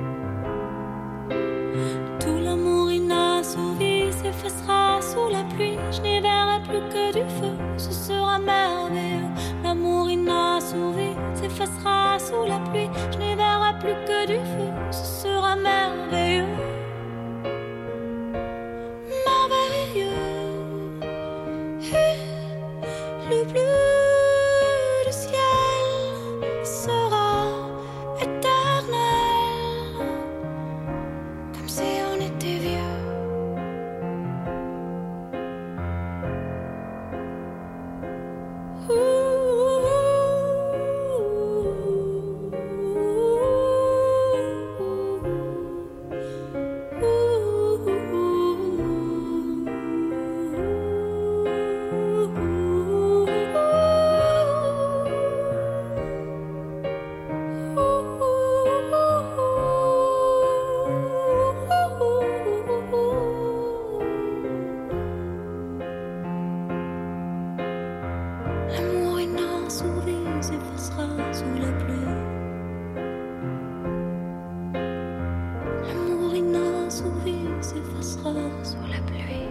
Tout l'amour inassouvi s'effacera sous la pluie. Je n'y verrai plus que du feu, ce sera merveilleux. L'amour inassouvi s'effacera sous la pluie. Je n'y verrai plus que du feu, ce sera merveilleux. Le bleu du ciel sera éternel, comme si on était vieux. L'amour inassouvi s'effacera sous la pluie. L'amour inassouvi s'effacera sous la pluie.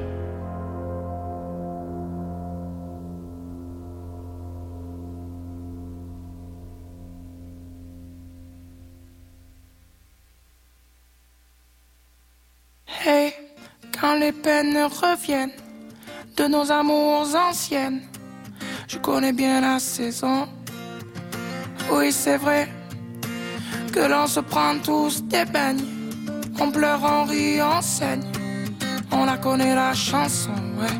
Hey, quand les peines reviennent de nos amours anciennes, je connais bien la saison. Oui, c'est vrai que l'on se prend tous des beignes. On pleure, on rit, on saigne. On la connaît la chanson, ouais.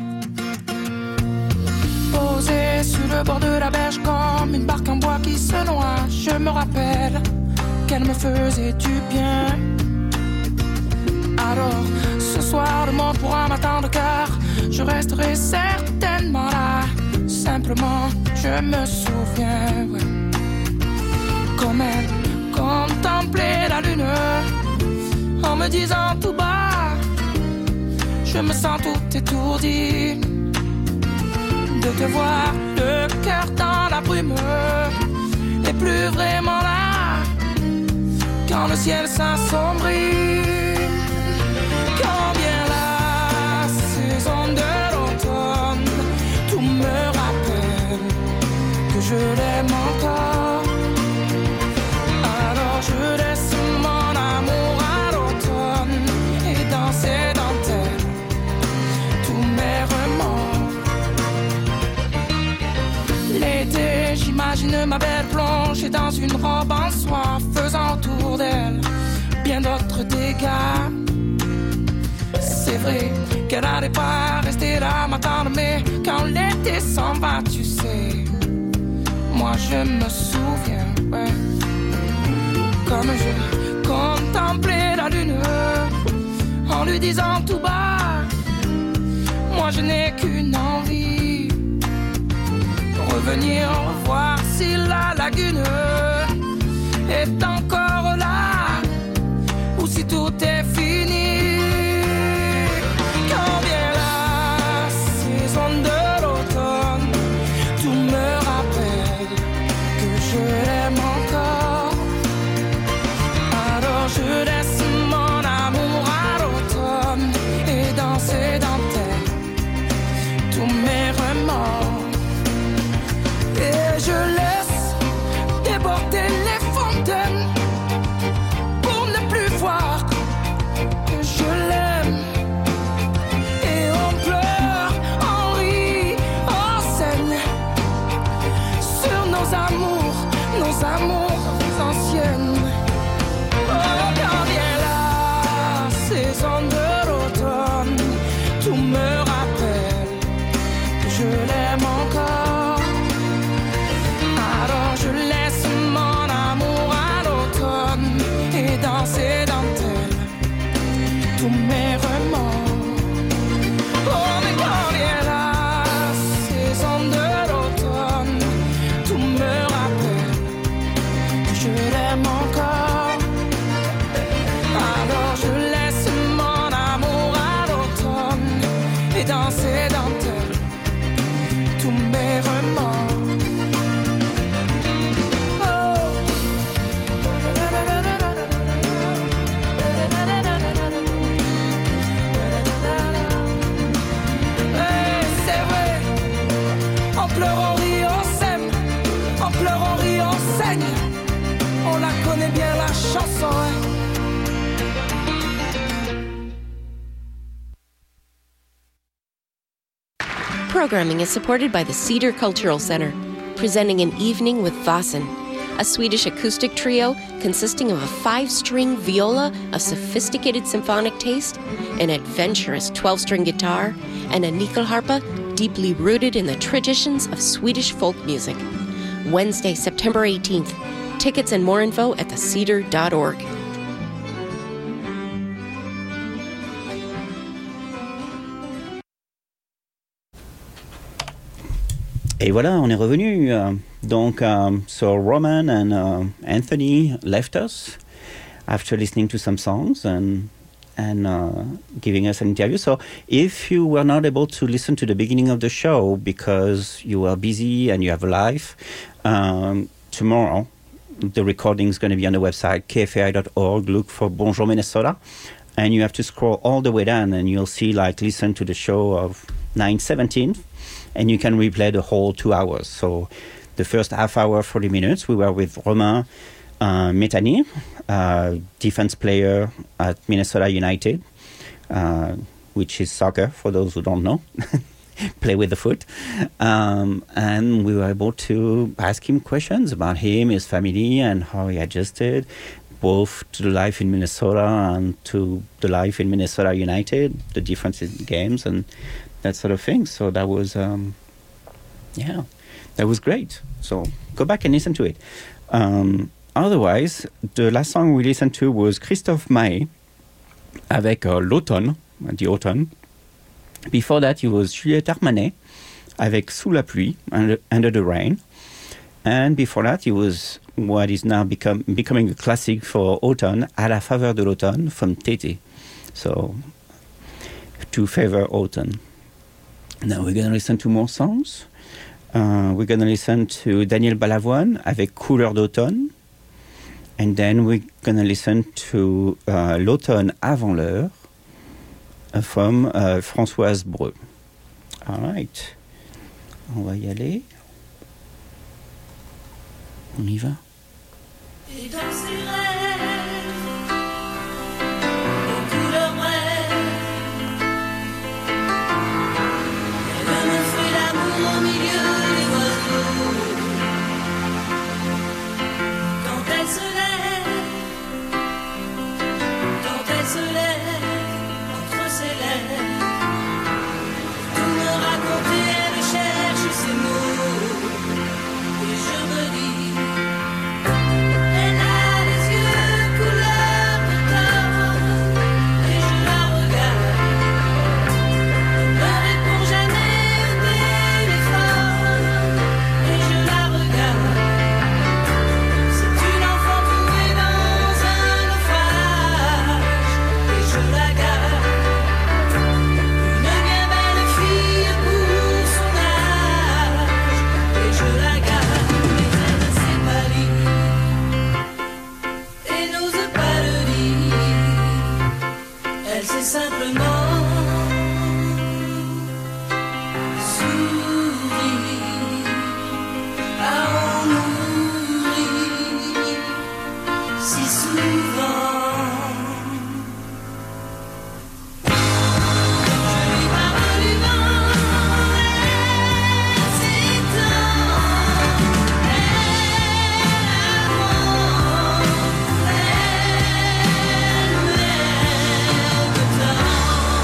Posée sur le bord de la berge comme une barque en bois qui se noie, je me rappelle qu'elle me faisait du bien. Alors, ce soir, le monde pourra m'attendre car je resterai certainement là. Simplement, je me souviens, ouais. Comme elle contemplait la lune en me disant tout bas, je me sens tout étourdi de te voir, le cœur dans la brume et plus vraiment là quand le ciel s'assombrit. Quand vient la saison de l'automne, tout me rappelle que je l'aime encore. Alors je laisse mon amour à l'automne et dans ses dentelles tous mes remords. L'été, j'imagine ma belle plongée dans une robe en soie, faisant autour d'elle bien d'autres dégâts. C'est vrai qu'elle n'allait pas rester là m'attendre, mais quand l'été s'en va, tu sais, moi je me souviens, ouais. Comme je contemplais la lune en lui disant tout bas, moi je n'ai qu'une envie, revenir voir si la lagune est encore là ou si tout tout est fini. Quand vient la saison de l'automne, tout me rappelle que je l'aime encore. Alors je laisse mon amour à l'automne et dans ses dentelles tous mes remords. Et je laisse déborder les fontaines pour ne plus voir que je l'aime. Et on pleure, on rit, on saigne sur nos amours, nos amours anciennes. Oh, quand vient la saison de l'automne, tout me rappelle que je l'aime encore. Alors je laisse mon amour à l'automne et dans ses dentelles tous mes remords. Oh, mais quand vient la saison de l'automne, tout me rappelle que je l'aime encore. Alors je laisse mon amour à l'automne et dans ses dentelles tous mes remords. Eh, c'est vrai, on pleure, on rit, on s'aime, on pleure, on rit, on saigne. On la connaît bien la chanson, hein. Programming is supported by the Cedar Cultural Center, presenting an evening with Vasen, a Swedish acoustic trio consisting of a five-string viola of sophisticated symphonic taste, an adventurous twelve-string guitar, and a nyckelharpa deeply rooted in the traditions of Swedish folk music. Wednesday, September eighteenth. Tickets and more info at the cedar dot org. Et voilà, on est revenu. Euh, donc, um, so Roman and uh, Anthony left us after listening to some songs and and uh, giving us an interview. So, if you were not able to listen to the beginning of the show because you were busy and you have a life, um, tomorrow the recording is going to be on the website k f a i dot org. Look for Bonjour Minnesota, and you have to scroll all the way down, and you'll see like listen to the show of nine seventeen. And you can replay the whole two hours. So the first half hour, forty minutes, we were with Romain uh, Métanier, uh, defense player at Minnesota United, uh, which is soccer, for those who don't know, play with the foot. Um, and we were able to ask him questions about him, his family, and how he adjusted, both to the life in Minnesota and to the life in Minnesota United, the difference in games, and that sort of thing. So that was, um, yeah, that was great. So go back and listen to it. Um, otherwise, the last song we listened to was Christophe Maé avec uh, l'automne, the autumn. Before that, it was Juliette Armanet avec Sous la pluie, under, under the rain. And before that, it was what is now become, becoming a classic for autumn, À la faveur de l'automne from Tété. So, to favor autumn. Now we're going to listen to more songs. Uh, we're going to listen to Daniel Balavoine avec Couleur d'automne. And then we're going to listen to uh, L'automne avant l'heure uh, from uh, Françoise Breu. All right. On va y aller. On y va. Et dans ces rêves, aux couleurs brèves, elle me fait l'amour au milieu des oiseaux. Quand elle se lève, quand elle se lève, entre ses lèvres, tout me raconter, elle cherche ses mots, et je me dis. And I Elle s'est simplement souri à en mourir si souvent. Thank you.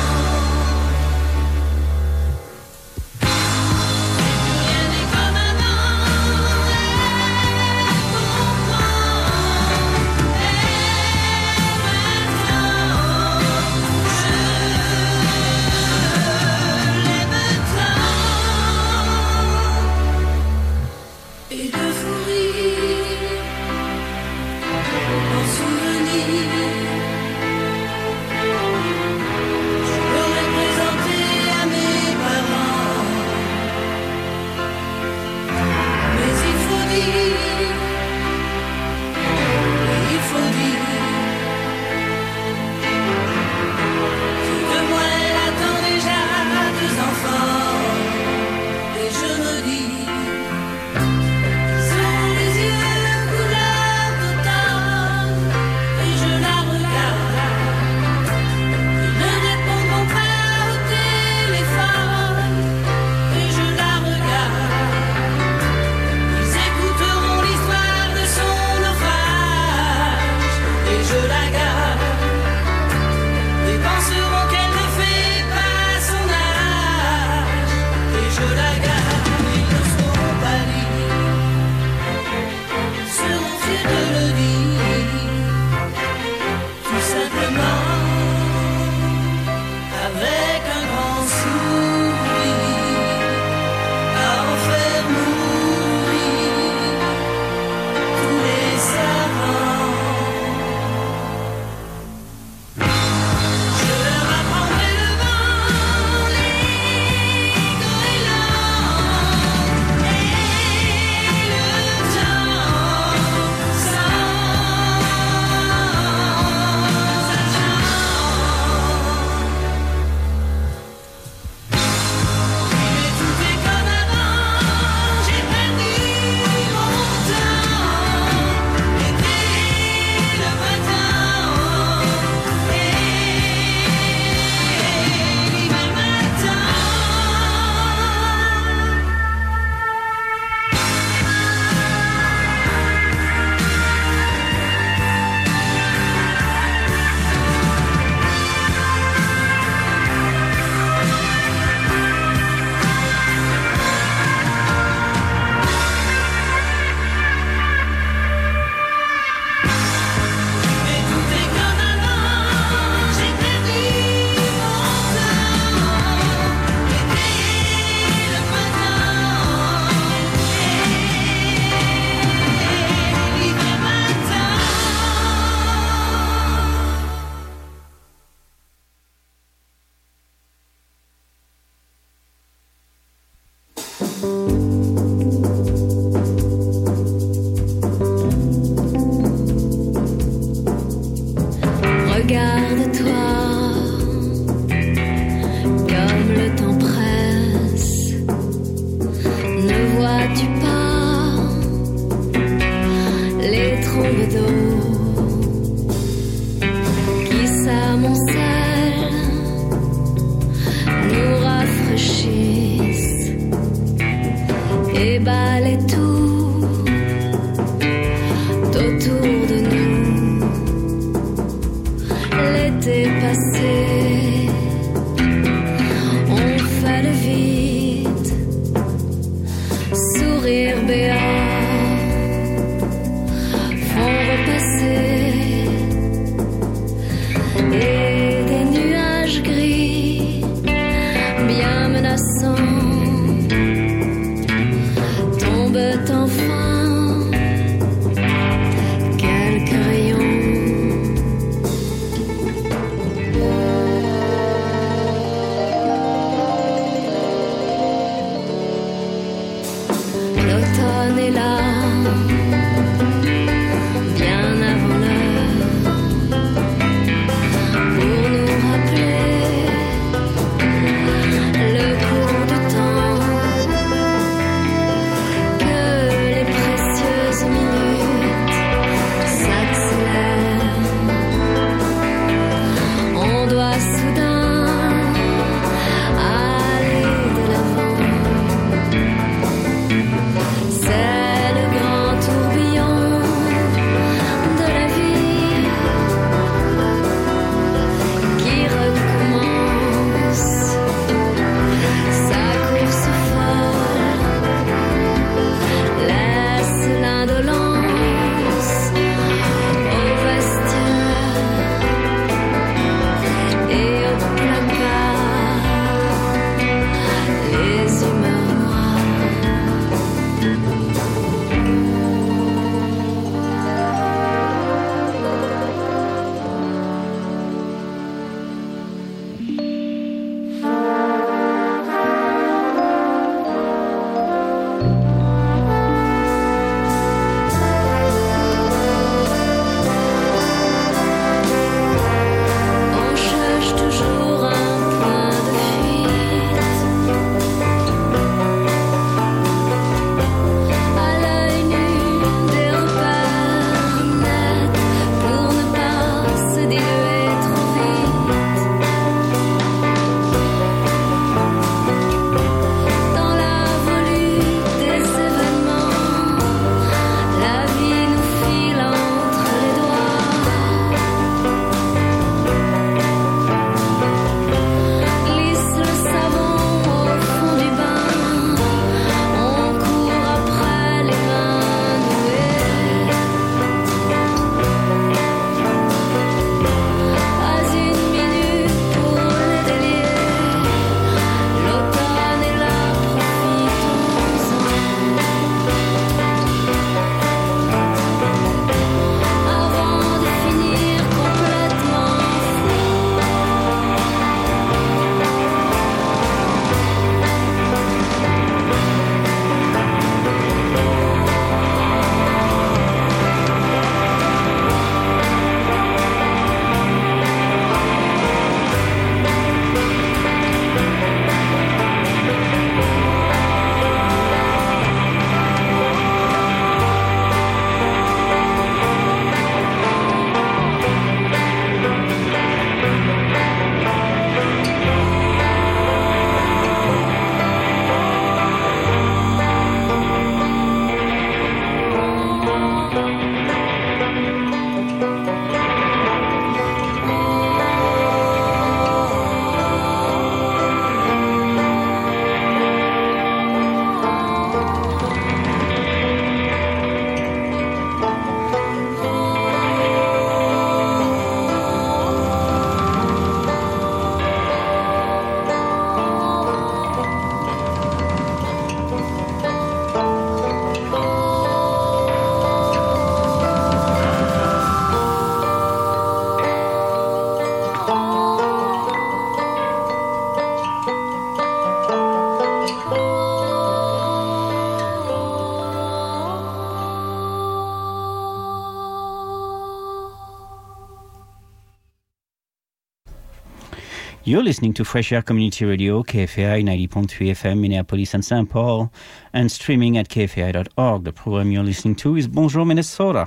You're listening to Fresh Air Community Radio, K F A I ninety point three F M, Minneapolis and Saint Paul, and streaming at K F A I dot org. The program you're listening to is Bonjour Minnesota.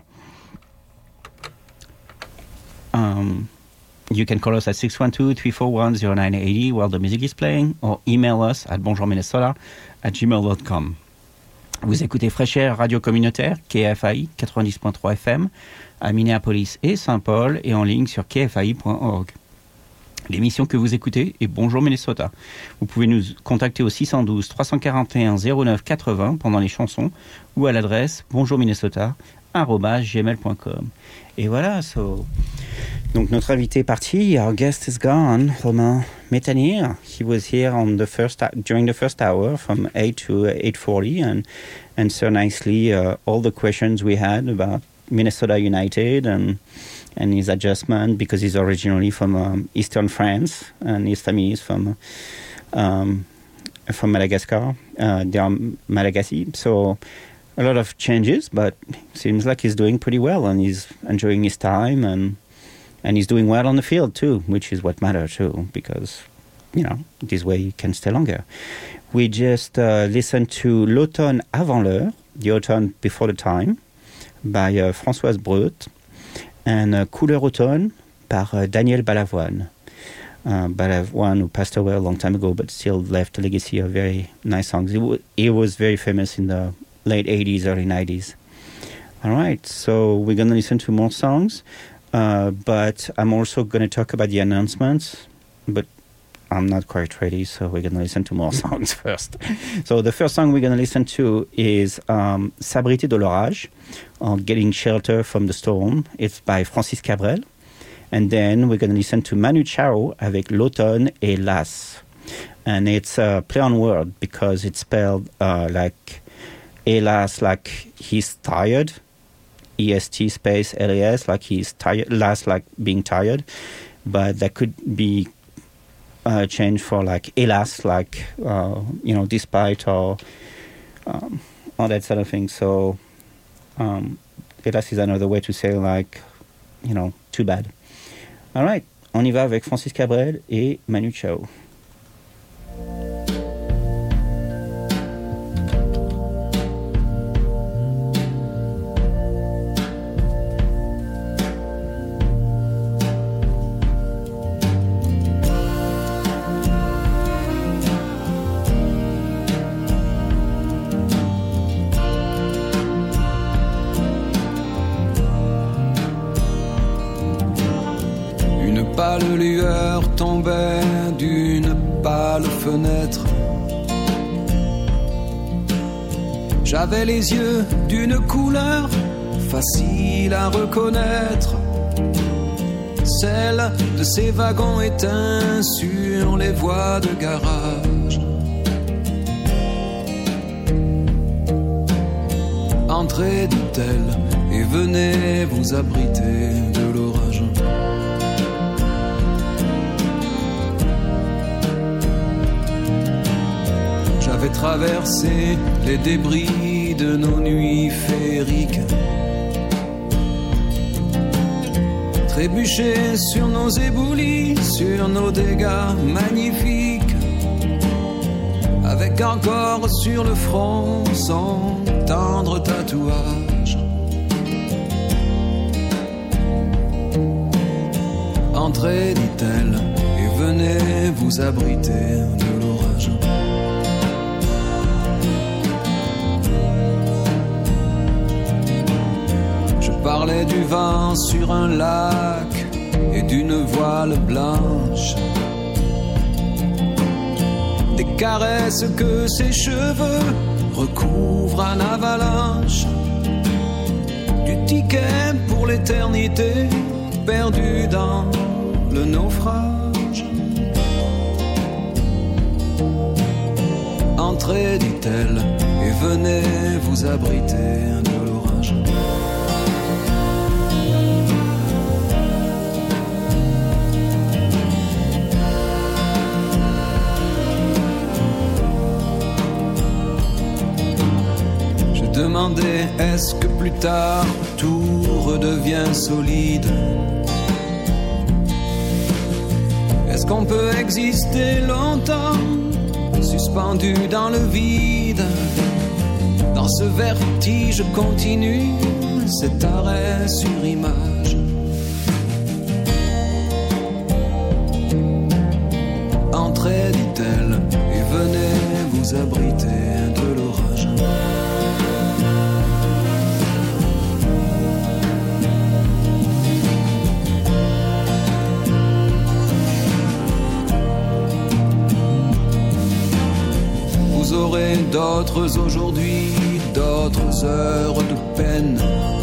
Um, you can call us at six one two, three four one, zero nine eight zero while the music is playing, or email us at bonjourminnesota at gmail dot com. Vous écoutez Fresh Air Radio Communautaire, K F A I quatre-vingt-dix point trois F M, à Minneapolis et Saint Paul, et en ligne sur K F A I point org. L'émission que vous écoutez est Bonjour Minnesota. Vous pouvez nous contacter au six un deux, trois quatre un, zéro neuf quatre-vingts pendant les chansons ou à l'adresse bonjourminnesota arobase gmail point com. Et voilà, so... donc notre invité est parti. Our guest is gone, Romain Métanire. He was here on the first during the first hour from eight to eight forty and answered nicely uh, all the questions we had about Minnesota United and and his adjustment, because he's originally from um, Eastern France and his family is from um, from Madagascar. Uh, they are Malagasy, so a lot of changes, but seems like he's doing pretty well and he's enjoying his time and and he's doing well on the field too, which is what matters too, because you know this way he can stay longer. We just uh, listened to L'automne avant l'heure, the autumn before the time, by uh, Françoise Breut, and uh, Couleur Automne par uh, Daniel Balavoine. Uh, Balavoine, who passed away a long time ago, but still left a legacy of very nice songs. He, w- he was very famous in the late eighties, early nineties. All right, so we're going to listen to more songs, uh, but I'm also going to talk about the announcements, but I'm not quite ready, so we're going to listen to more songs first. So the first song we're going to listen to is um, S'abriter de l'orage, or Getting Shelter from the Storm. It's by Francis Cabrel. And then we're going to listen to Manu Chao avec L'automne et Las. And it's a play on word because it's spelled uh, like Elas, like he's tired, E S T space L A S, like he's tired, Las, like being tired. But that could be uh, changed for like Elas, like, uh, you know, despite or um, all that sort of thing. So um, Elas is another way to say like, you know, too bad. All right, on y va avec Francis Cabrel et Manu Chao. Pâle lueur tombait d'une pâle fenêtre. J'avais les yeux d'une couleur facile à reconnaître, celle de ces wagons éteints sur les voies de garage. Entrez, dit-elle, et venez vous abriter de l'orage. J'avais traversé les débris de nos nuits féeriques, trébuché sur nos éboulis, sur nos dégâts magnifiques, avec encore sur le front son tendre tatouage. Entrez, dit-elle, et venez vous abriter de l'orage. Parlait du vent sur un lac et d'une voile blanche, des caresses que ses cheveux recouvrent en avalanche, du ticket pour l'éternité perdu dans le naufrage. Entrez, dit-elle, et venez vous abriter de l'orage. Demandais, est-ce que plus tard tout redevient solide? Est-ce Est-ce qu'on peut exister longtemps, suspendu dans le vide, dans ce vertige continu, cet arrêt sur image? Entrez, dit-elle, et venez vous abriter de l'orage. Vous aurez d'autres aujourd'hui, d'autres heures de peine.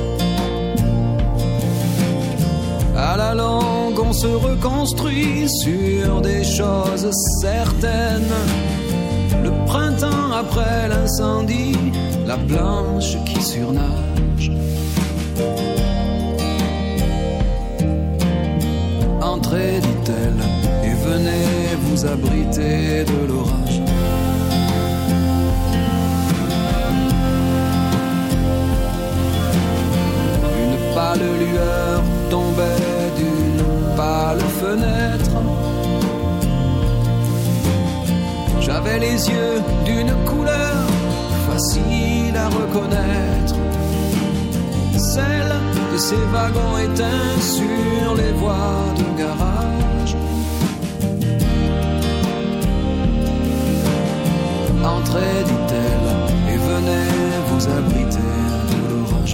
À la longue, on se reconstruit sur des choses certaines. Le printemps après l'incendie, la planche qui surnage. Entrez, dit-elle, et venez vous abriter de l'orage. Une pâle lueur tombait d'une pâle fenêtre. J'avais les yeux d'une couleur facile à reconnaître, celle de ces wagons éteints sur les voies de garage. Entrez, dit-elle, et venez vous abriter de l'orage.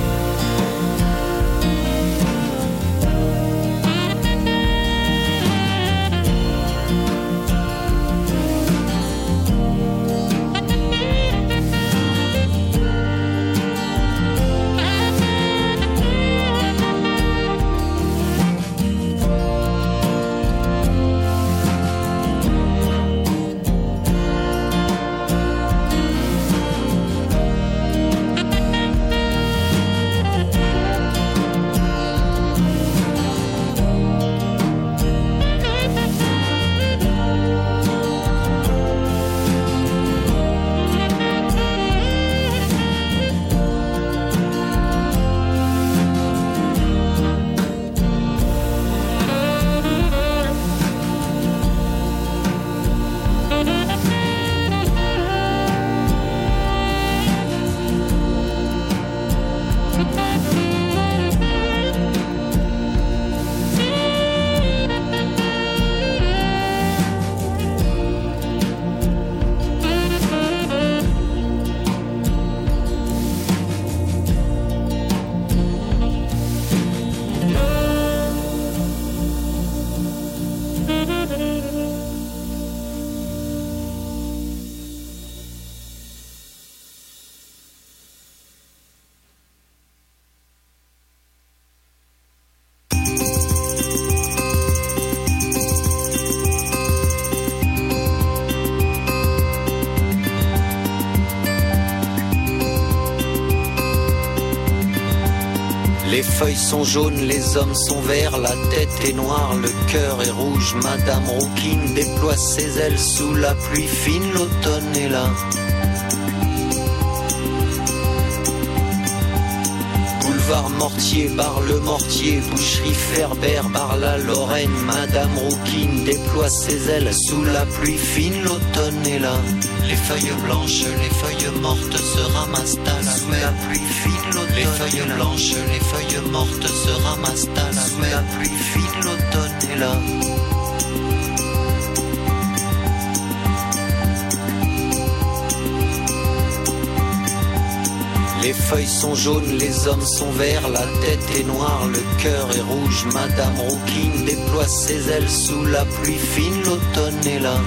Les feuilles sont jaunes, les hommes sont verts, la tête est noire, le cœur est rouge. Madame Rouquine déploie ses ailes sous la pluie fine, l'automne est là. Boulevard Mortier, bar le Mortier, boucherie Ferber, bar la Lorraine. Madame Rouquine déploie ses ailes sous la pluie fine, l'automne est là. Les feuilles blanches, les feuilles mortes se ramassent à la sous la pluie fine, l'automne. Les feuilles blanches, les feuilles mortes se ramassent à la sous la pluie fine, l'automne est là. Les feuilles sont jaunes, les hommes sont verts, la tête est noire, le cœur est rouge. Madame Rouquine déploie ses ailes sous la pluie fine, l'automne est là.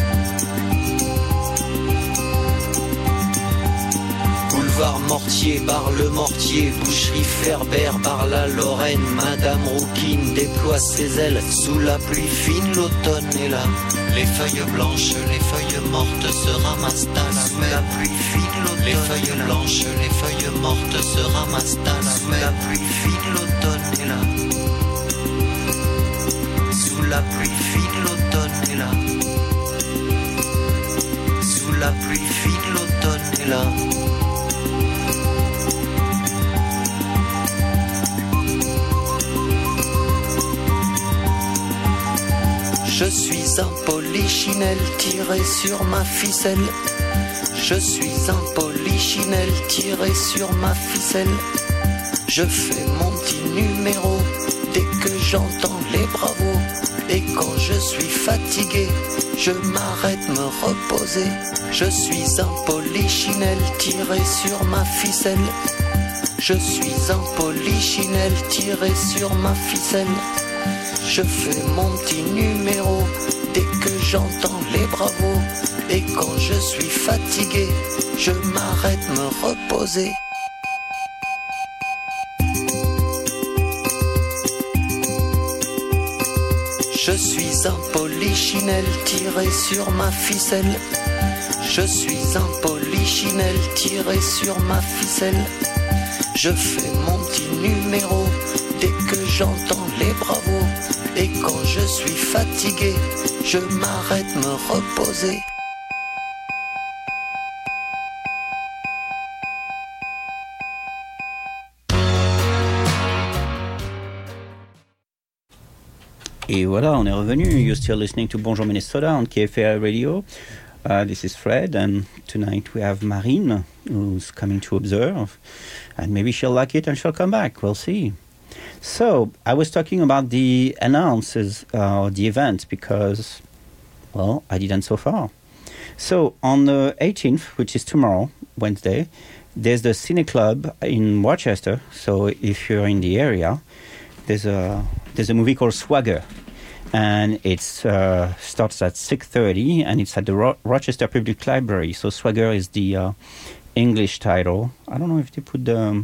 Boulevard Mortier, bar le Mortier, boucherie Ferber, bar la Lorraine. Madame Rouquine déploie ses ailes sous la pluie fine, l'automne est là. Les feuilles blanches, les feuilles mortes se ramassent à la sous la pluie fine, l'automne. Les feuilles blanches, les feuilles mortes se ramassent à la sous la pluie fine, l'automne est là. Sous la pluie fine, l'automne est là. Sous la pluie fine, l'automne est là. Je suis un polichinelle tiré sur ma ficelle. Je suis un polichinelle tiré sur ma ficelle. Je fais mon petit numéro dès que j'entends les bravos. Et quand je suis fatigué, je m'arrête me reposer. Je suis un polichinelle tiré sur ma ficelle. Je suis un polichinelle tiré sur ma ficelle. Je fais mon petit numéro dès que j'entends les bravos. Et quand je suis fatigué, je m'arrête me reposer. Je suis un polichinelle tiré sur ma ficelle. Je suis un polichinelle tiré sur ma ficelle. Je fais mon petit numéro dès que j'entends les bravos. Et quand je suis fatigué, je m'arrête me reposer. Et voilà, on est revenu. You're still listening to Bonjour Minnesota on K F A I Radio. Uh, this is Fred, and tonight we have Marine, who's coming to observe. And maybe she'll like it and she'll come back. We'll see. So, I was talking about the announces, uh, the event, because, well, I didn't so far. So, on the eighteenth, which is tomorrow, Wednesday, there's the Cine Club in Rochester. So, if you're in the area, there's a there's a movie called Swagger, and it uh, starts at six thirty, and it's at the Ro- Rochester Public Library. So Swagger is the uh, English title. I don't know if they put the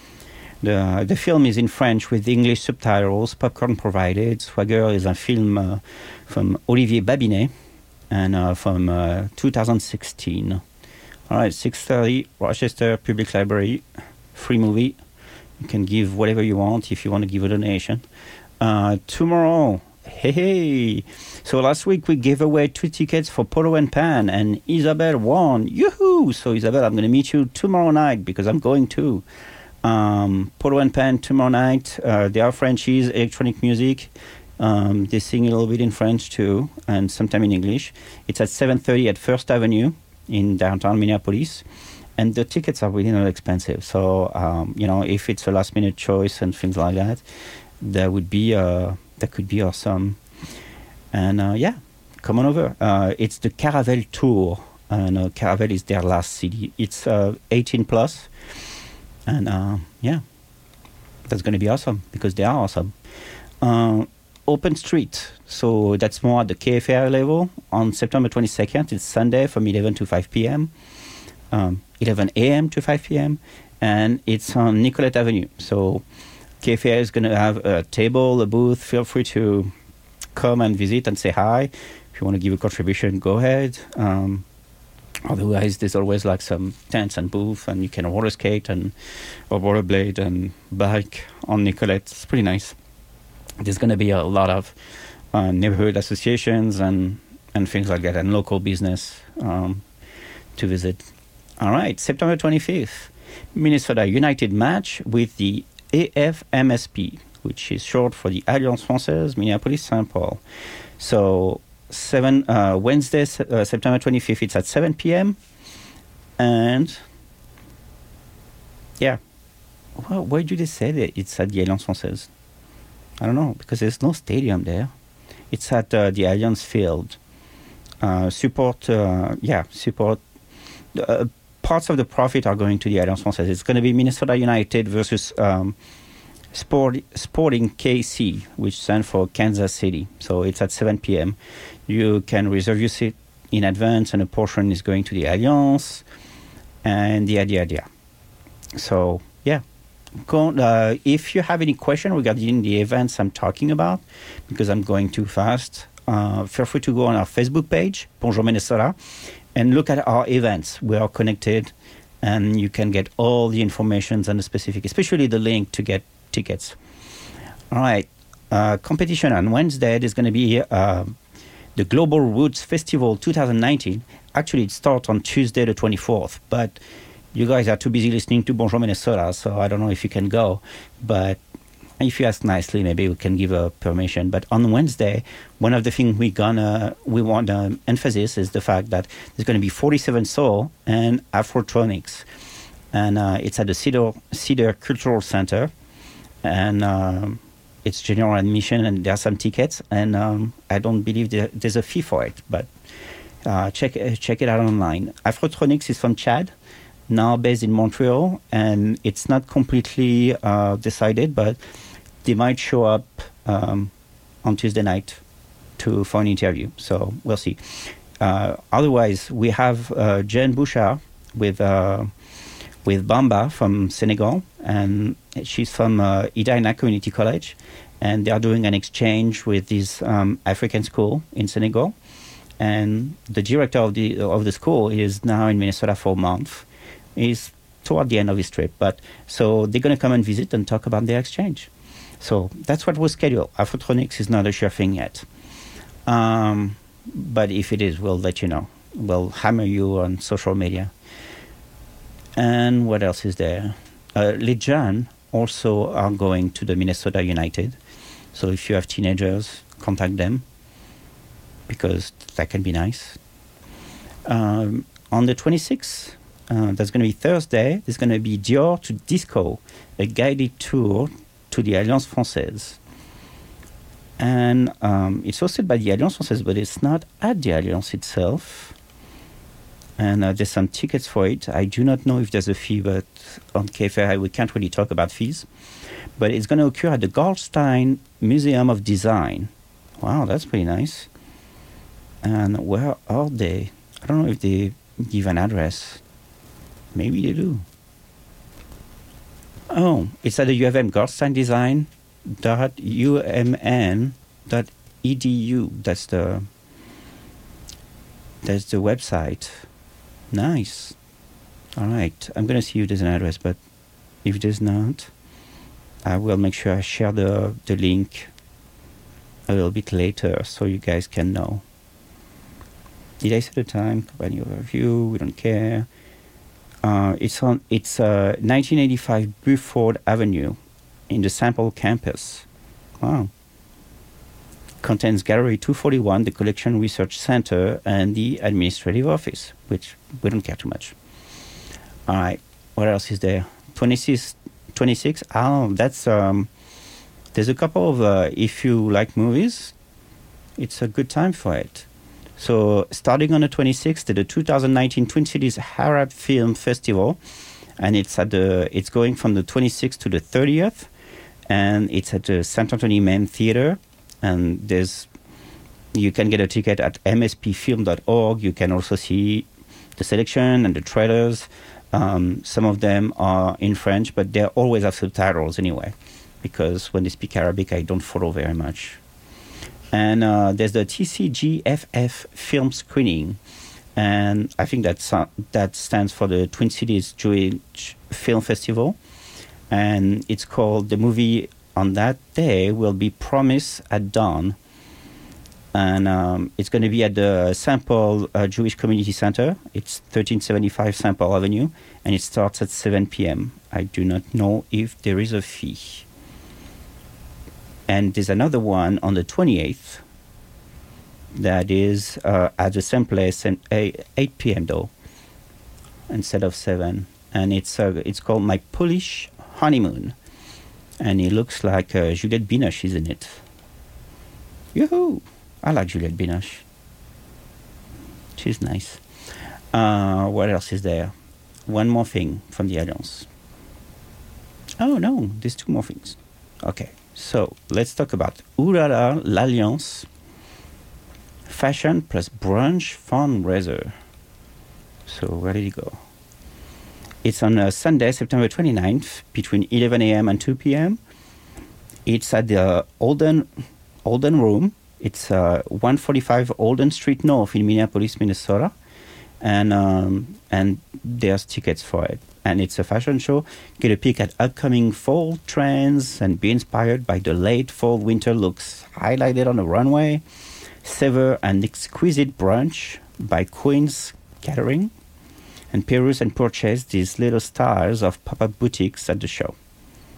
the the film is in French with English subtitles, popcorn provided. Swagger is a film uh, from Olivier Babinet, and uh, from uh, two thousand sixteen. All right, six thirty, Rochester Public Library, free movie. You can give whatever you want if you want to give a donation. Uh, tomorrow, hey, hey. So last week we gave away two tickets for Polo and Pan, and Isabel won. Yoo-hoo! So Isabel, I'm going to meet you tomorrow night because I'm going too. Um, Polo and Pan tomorrow night. Uh, they are Frenchies, electronic music. Um, they sing a little bit in French too, and sometime in English. It's at seven thirty at First Avenue in downtown Minneapolis. And the tickets are really not expensive. So, um, you know, if it's a last-minute choice and things like that, that would be, uh, that could be awesome. And, uh, yeah, come on over. Uh, it's the Caravelle Tour. And uh, Caravelle is their last C D. It's uh, eighteen plus. And, uh, yeah, that's going to be awesome because they are awesome. Uh, Open Street. So that's more at the K F A I level. On September twenty-second, it's Sunday from eleven to five p.m. Um, eleven a.m. to five p.m. and it's on Nicollet Avenue. So K F A I is going to have a table, a booth. Feel free to come and visit and say hi. If you want to give a contribution, go ahead. Um, otherwise, there's always like some tents and booths, and you can roller skate and or rollerblade and bike on Nicollet. It's pretty nice. There's going to be a lot of uh, neighborhood associations and, and things like that, and local business um, to visit. All right, September twenty-fifth, Minnesota United match with the A F M S P, which is short for the Alliance Française Minneapolis-Saint Paul. So seven uh, Wednesday, uh, September twenty-fifth, it's at seven p.m. And yeah, well, why do they say that it's at the Alliance Française? I don't know, because there's no stadium there. It's at uh, the Alliance Field. Uh, support, uh, yeah, support. Uh, parts of the profit are going to the Alliance Française. It's going to be Minnesota United versus um, Sport, Sporting K C, which stands for Kansas City. So it's at seven p.m. You can reserve your seat in advance, and a portion is going to the Alliance, and the idea, idea. So, yeah. Go, uh, if you have any question regarding the events I'm talking about, because I'm going too fast, uh, feel free to go on our Facebook page, Bonjour Minnesota, and look at our events. We are connected, and you can get all the information and the specific, especially the link to get tickets. All right. Uh, competition on Wednesday is going to be uh, the Global Roots Festival twenty nineteen. Actually, it starts on Tuesday the twenty-fourth, but you guys are too busy listening to Bonjour Minnesota, so I don't know if you can go. But if you ask nicely, maybe we can give a permission. But on Wednesday, one of the things we gonna we want to emphasize is the fact that there's going to be forty-seven soul and Afrotronics, and uh, it's at the Cedar Cedar Cultural Center, and um, it's general admission, and there are some tickets, and um, I don't believe there, there's a fee for it, but uh, check check it out online. Afrotronics is from Chad, now based in Montreal, and it's not completely uh, decided, but they might show up um, on Tuesday night to for an interview. So we'll see. Uh, otherwise, we have uh, Jen Bouchard with uh, with Bamba from Senegal, and she's from uh, Idaina Community College, and they are doing an exchange with this um, African school in Senegal. And the director of the of the school is now in Minnesota for a month. He's toward the end of his trip, but so they're going to come and visit and talk about their exchange. So that's what was scheduled. Afrotronics is not a sure thing yet. Um, but if it is, we'll let you know. We'll hammer you on social media. And what else is there? Uh, Lejan also are going to the Minnesota United. So if you have teenagers, contact them, because that can be nice. Um, on the twenty-sixth, uh, that's going to be Thursday, there's going to be Dior to Disco, a guided tour to the Alliance Française. And um, it's hosted by the Alliance Française, but it's not at the Alliance itself. And uh, there's some tickets for it. I do not know if there's a fee, but on K F R I we can't really talk about fees. But it's going to occur at the Goldstein Museum of Design. Wow, that's pretty nice. And where are they? I don't know if they give an address. Maybe they do. Oh, it's at the U of M, Goldstein Design dot U M N dot E D U. That's the that's the website. Nice. All right. I'm going to see if there's an address, but if there's not, I will make sure I share the, the link a little bit later so you guys can know. Did I say the time? Company overview. We don't care. Uh, it's on. It's uh, nineteen eighty-five Buford Avenue in the Sample campus. Wow. Contains Gallery two forty-one, the Collection Research Center, and the Administrative Office, which we don't care too much. All right. What else is there? twenty-six, twenty-six. Oh, that's... Um, there's a couple of... Uh, if you like movies, it's a good time for it. So starting on the twenty-sixth, the two thousand nineteen Twin Cities Arab Film Festival, and it's at the it's going from the twenty-sixth to the thirtieth, and it's at the Saint Anthony Main Theater, and there's you can get a ticket at m s p film dot org. You can also see the selection and the trailers. Um, some of them are in French, but they always have subtitles anyway, because when they speak Arabic, I don't follow very much. And uh, there's the T C G F F film screening, and I think that's, uh, that stands for the Twin Cities Jewish Film Festival, and it's called, the movie on that day will be Promise at Dawn, and um, it's going to be at the Sample uh, Jewish Community Center. It's thirteen seventy-five Sample Avenue, and it starts at seven p.m. I do not know if there is a fee. And there's another one on the twenty-eighth that is uh, at the same place at eight p.m. though, instead of seven. And it's uh, it's called My Polish Honeymoon. And it looks like uh, Juliette Binoche is in it. Yoo-hoo! I like Juliette Binoche. She's nice. Uh, what else is there? One more thing from the Alliance. Oh no, there's two more things. Okay. So let's talk about Ooh La La, l'Alliance, fashion plus brunch fundraiser. So where did it go? It's on uh, Sunday, September twenty-ninth, between eleven a.m. and two p.m. It's at the Olden, Olden Room. It's uh, one forty-five Olden Street North in Minneapolis, Minnesota. And um, and there's tickets for it. And it's a fashion show. Get a peek at upcoming fall trends and be inspired by the late fall-winter looks highlighted on the runway. Savor an exquisite brunch by Queen's Catering. And peruse and purchase these little stars of pop-up boutiques at the show.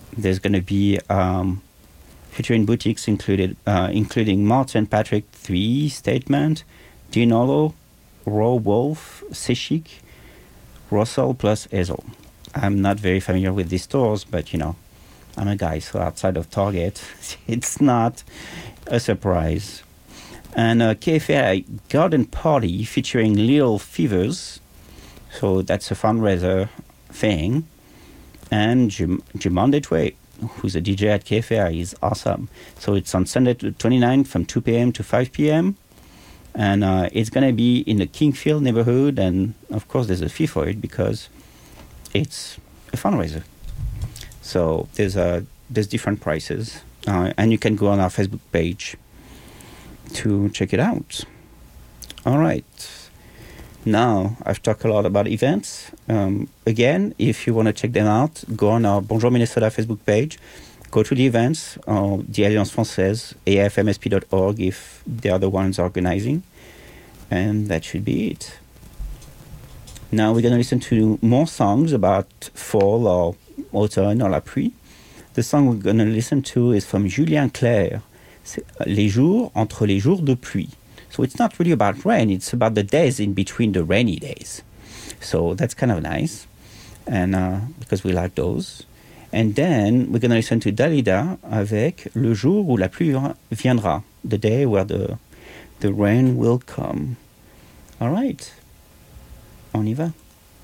there's going to be um, featuring boutiques included, uh, including Martin Patrick three Statement, Dinolo, Raw Wolf, Seshik, Russell plus Hazel. I'm not very familiar with these stores, but you know, I'm a guy, so outside of Target, it's not a surprise. And a K F A garden party featuring Little Fevers, so that's a fundraiser thing. And Jim, Jimon Detway, who's a D J at K F A, is awesome. So it's on Sunday the twenty-ninth from two p.m. to five p.m. And uh, it's going to be in the Kingfield neighborhood. And of course, there's a fee for it because it's a fundraiser. So there's a, there's different prices. Uh, and you can go on our Facebook page to check it out. All right. Now, I've talked a lot about events. Um, again, if you want to check them out, go on our Bonjour Minnesota Facebook page, go to the events, or the Alliance Française, A F M S P dot org if they are the ones organizing. And that should be it. Now we're going to listen to more songs about fall or automne or la pluie. The song we're going to listen to is from Julien Clerc, Les jours entre les jours de pluie. So it's not really about rain, it's about the days in between the rainy days. So that's kind of nice, and uh, because we like those. And then we're going to listen to Dalida avec Le jour où la pluie viendra, the day where the, the rain will come. All right, on y va.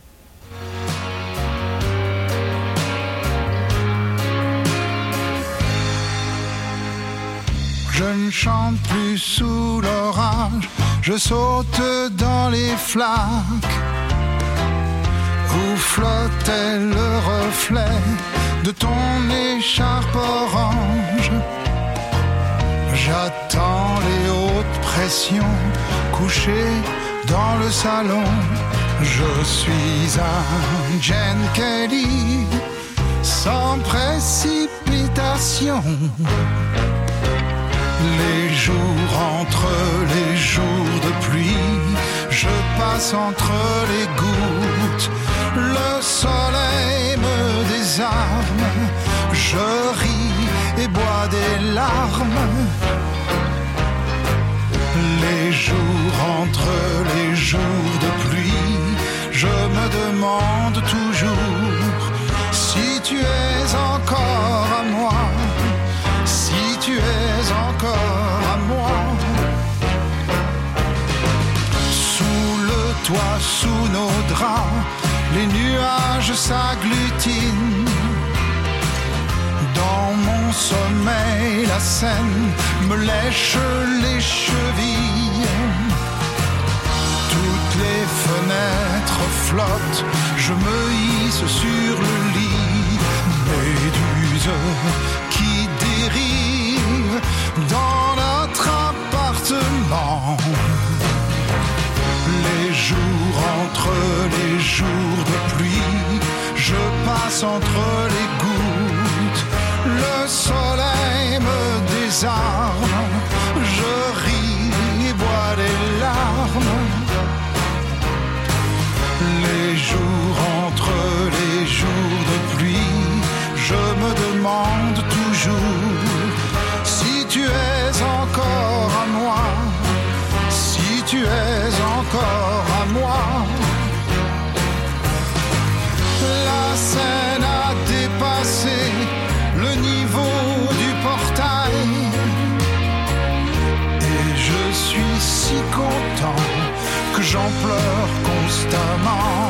Je ne chante plus sous l'orage, je saute dans les flaques où flottait le reflet de ton écharpe orange. J'attends les hautes pressions couchées dans le salon. Je suis un Jane Kelly sans précipitation. Les jours entre les jours de pluie, je passe entre les gouttes. Le soleil me désarme, je ris et bois des larmes. Les jours entre les jours de pluie, je me demande toujours si tu es encore à moi. Si tu es encore à moi, sous le toit, sous nos draps, les nuages s'agglutinent. Dans mon sommeil, la Seine me lèche les chevilles. Toutes les fenêtres flottent, je me hisse sur le lit. Méduse qui dérive dans notre appartement. Les jours entre les jours de pluie, je passe entre les gouttes. Le soleil me désarme, je ris et bois des larmes. Les jours entre les jours de pluie, je me demande toujours si tu es encore à moi, si tu es encore à moi. La Seine a dépassé le niveau du portail et je suis si content que j'en pleure constamment.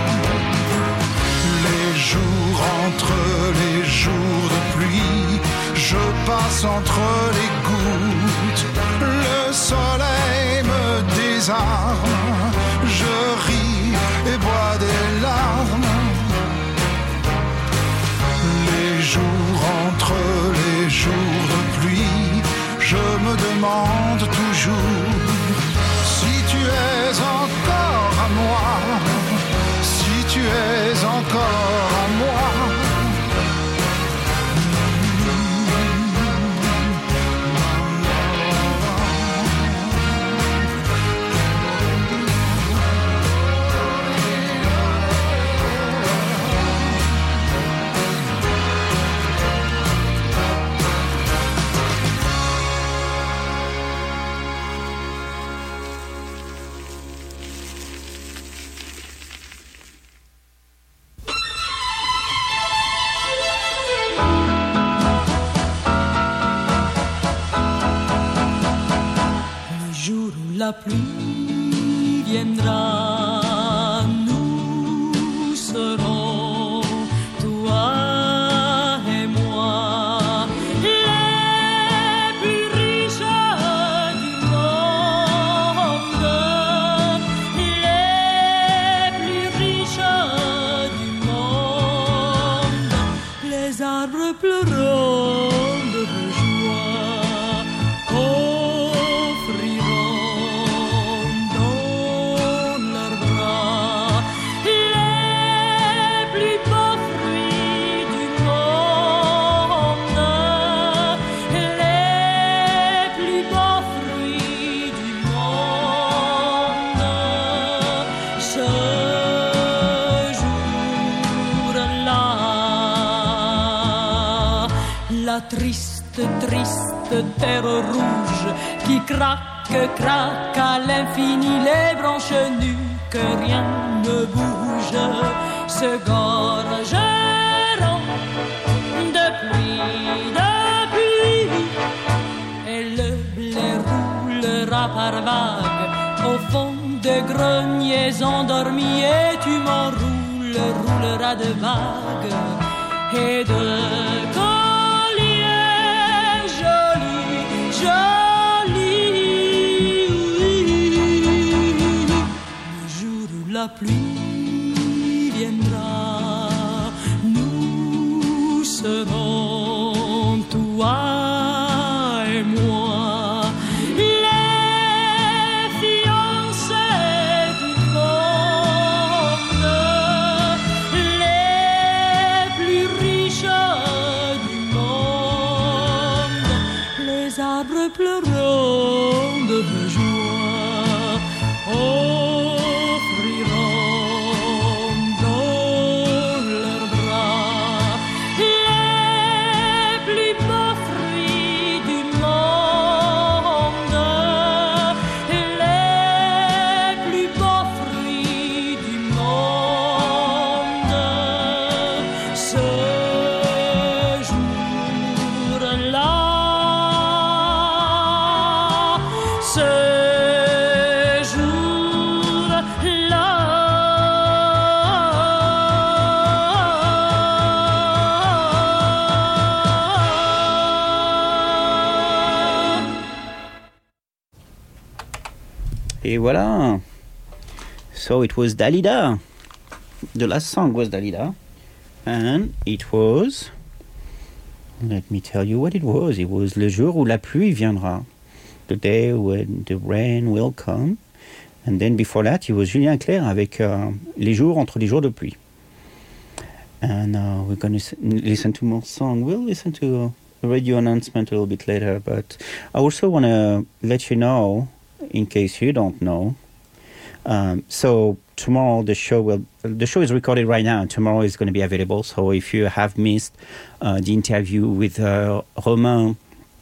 Les jours entre les jours de pluie, je passe entre les gouttes. Le soleil me désarme, je ris et bois des larmes. Les jours entre les jours de pluie, je me demande toujours si tu es encore à moi, si tu es encore à moi. pluie viendra, nous serons, toi et moi, les plus riches du monde, les plus riches du monde. Les arbres pleureront de joie, offriront dans leurs bras les plus beaux fruits du monde, les plus beaux fruits du monde. Ce jour-là, la triste, triste terre rouge qui craque, craque à l'infini, les branches nues, que rien ne bouge, se gorgeront de pluie, de pluie, et le blé roulera par vagues au fond de greniers endormis, et tu m'enroules, rouleras de vagues et de colliers jolis, jolis. Le jour où la pluie viendra, nous serons, toi et moi, les fiancés du monde, les plus riches du monde. Les arbres pleureront de joie, offriront dans leurs bras les plus beaux fruits du monde, les plus beaux fruits du monde. Ce jour-là, ce jour-là. Et voilà. So it was Dalida. The last song was Dalida. And it was... Let me tell you what it was. It was Le jour où la pluie viendra. The day when the rain will come. And then before that, it was Julien Clerc avec uh, Les jours entre les jours de pluie. And uh, we're going to listen to more songs. We'll listen to a radio announcement a little bit later. But I also want to let you know, in case you don't know, um, so tomorrow the show will the show is recorded right now, and tomorrow is going to be available. So if you have missed uh, the interview with uh, Romain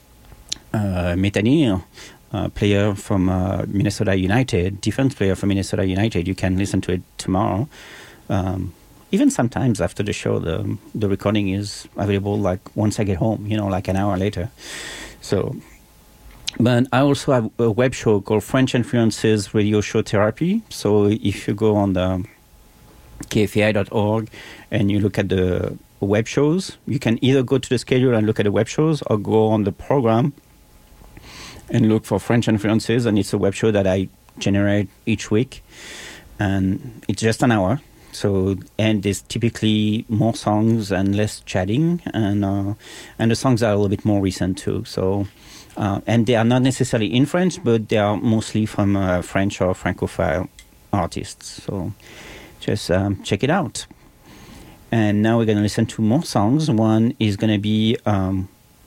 uh, Métanire, uh, player from uh, Minnesota United, defense player from Minnesota United, you can listen to it tomorrow. Um, even sometimes after the show, the the recording is available like once I get home, you know, like an hour later. So. But I also have a web show called French Influences Radio Show Therapy. So if you go on the K F A I dot org and you look at the web shows, you can either go to the schedule and look at the web shows, or go on the program and look for French Influences. And it's a web show that I generate each week. And it's just an hour. So, and there's typically more songs and less chatting. And, uh, and the songs are a little bit more recent too. So... Uh, and they are not necessarily in French, but they are mostly from uh, French or Francophile artists. So just um, check it out. And now we're going to listen to more songs. One is going to be um,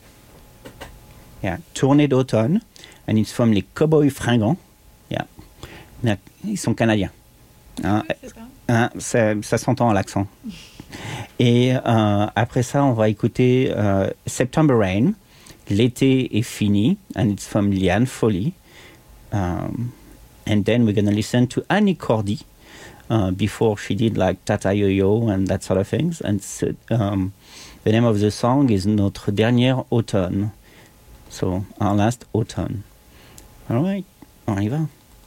yeah, Tournée d'automne, and it's from les Cowboys Fringants. Yeah. Ils sont canadiens. Hein, hein, ça, ça s'entend à l'accent. Et euh, après ça, on va écouter euh, September Rain. L'été est fini, and it's from Liane Folly. Um, and then we're going to listen to Annie Cordy uh, before she did like Tata Yo-Yo and that sort of things. And so, um, the name of the song is Notre dernier automne. So, our last autumn. All right, on y va.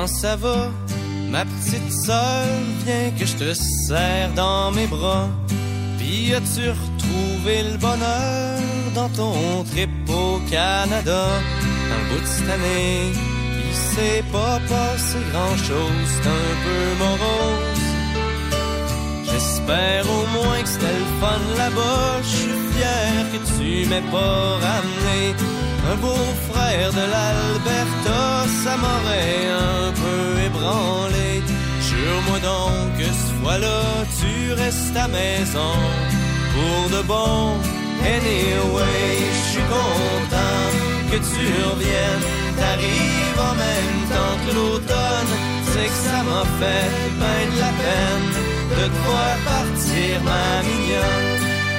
Comment ça va, ma petite sœur? Viens que je te serre dans mes bras. Puis as-tu retrouvé le bonheur dans ton trip au Canada? Un bout de cette année, il s'est pas passé grand-chose, c'est un peu morose. J'espère au moins que c'était le fun là-bas. Je suis fier que tu m'aies pas ramené un beau-frère de l'Alberta, ça m'aurait un peu ébranlé. Jure-moi donc que cette fois-là, tu restes à maison pour de bon. Anyway, je suis content que tu reviennes. T'arrives en même temps que l'automne. C'est que ça m'a fait ben de la peine de te voir partir, ma mignonne.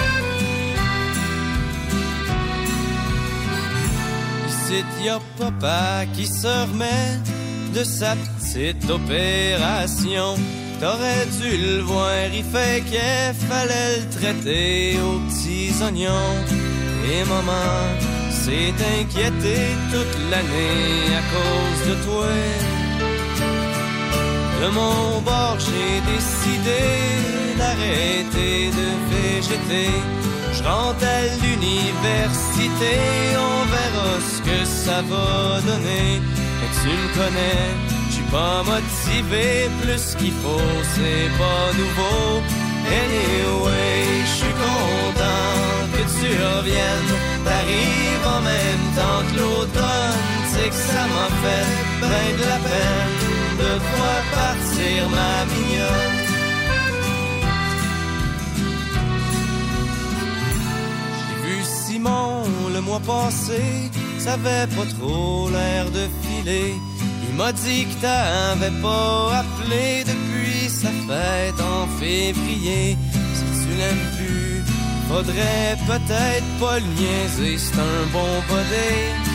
Ici y'a papa qui se remet de sa petite opération. T'aurais dû le voir, il fait qu'il fallait le traiter aux petits oignons. Et maman s'est inquiétée toute l'année à cause de toi. De mon bord, j'ai décidé d'arrêter de végéter. Je rentre à l'université, on verra ce que ça va donner. Et tu me connais, j'suis pas motivé, plus qu'il faut, c'est pas nouveau. Anyway, j'suis content que tu reviennes. T'arrives en même temps que l'automne, c'est que ça m'a fait ben de la peine de te voir partir, ma mignonne. J'ai vu Simon le mois passé, ça avait pas trop l'air de filer. Il m'a dit que t'avais pas appelé depuis sa fête en février. Si tu l'aimes plus, faudrait peut-être pas le niaiser, c'est un bon body.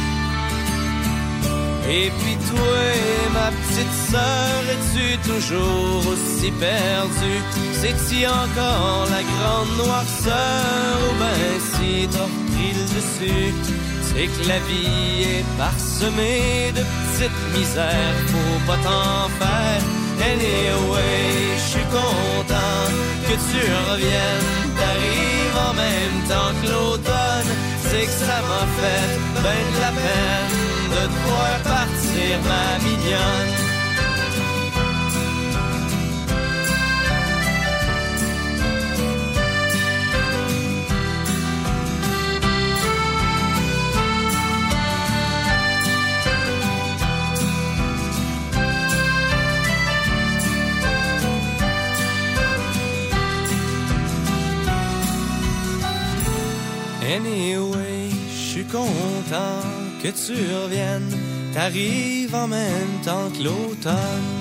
Et puis toi, ma petite sœur, es-tu toujours aussi perdue? C'est-tu encore la grande noirceur? Ou ben si t'as repris le dessus? C'est que la vie est parsemée de petites misères, faut pas t'en faire. Anyway, j'suis content que tu reviennes. T'arrives en même temps que l'automne, c'est que ça m'a fait ben de la peine de te voir partir, ma mignonne. Anyway, j'suis content que tu reviennes. T'arrives en même temps que l'automne.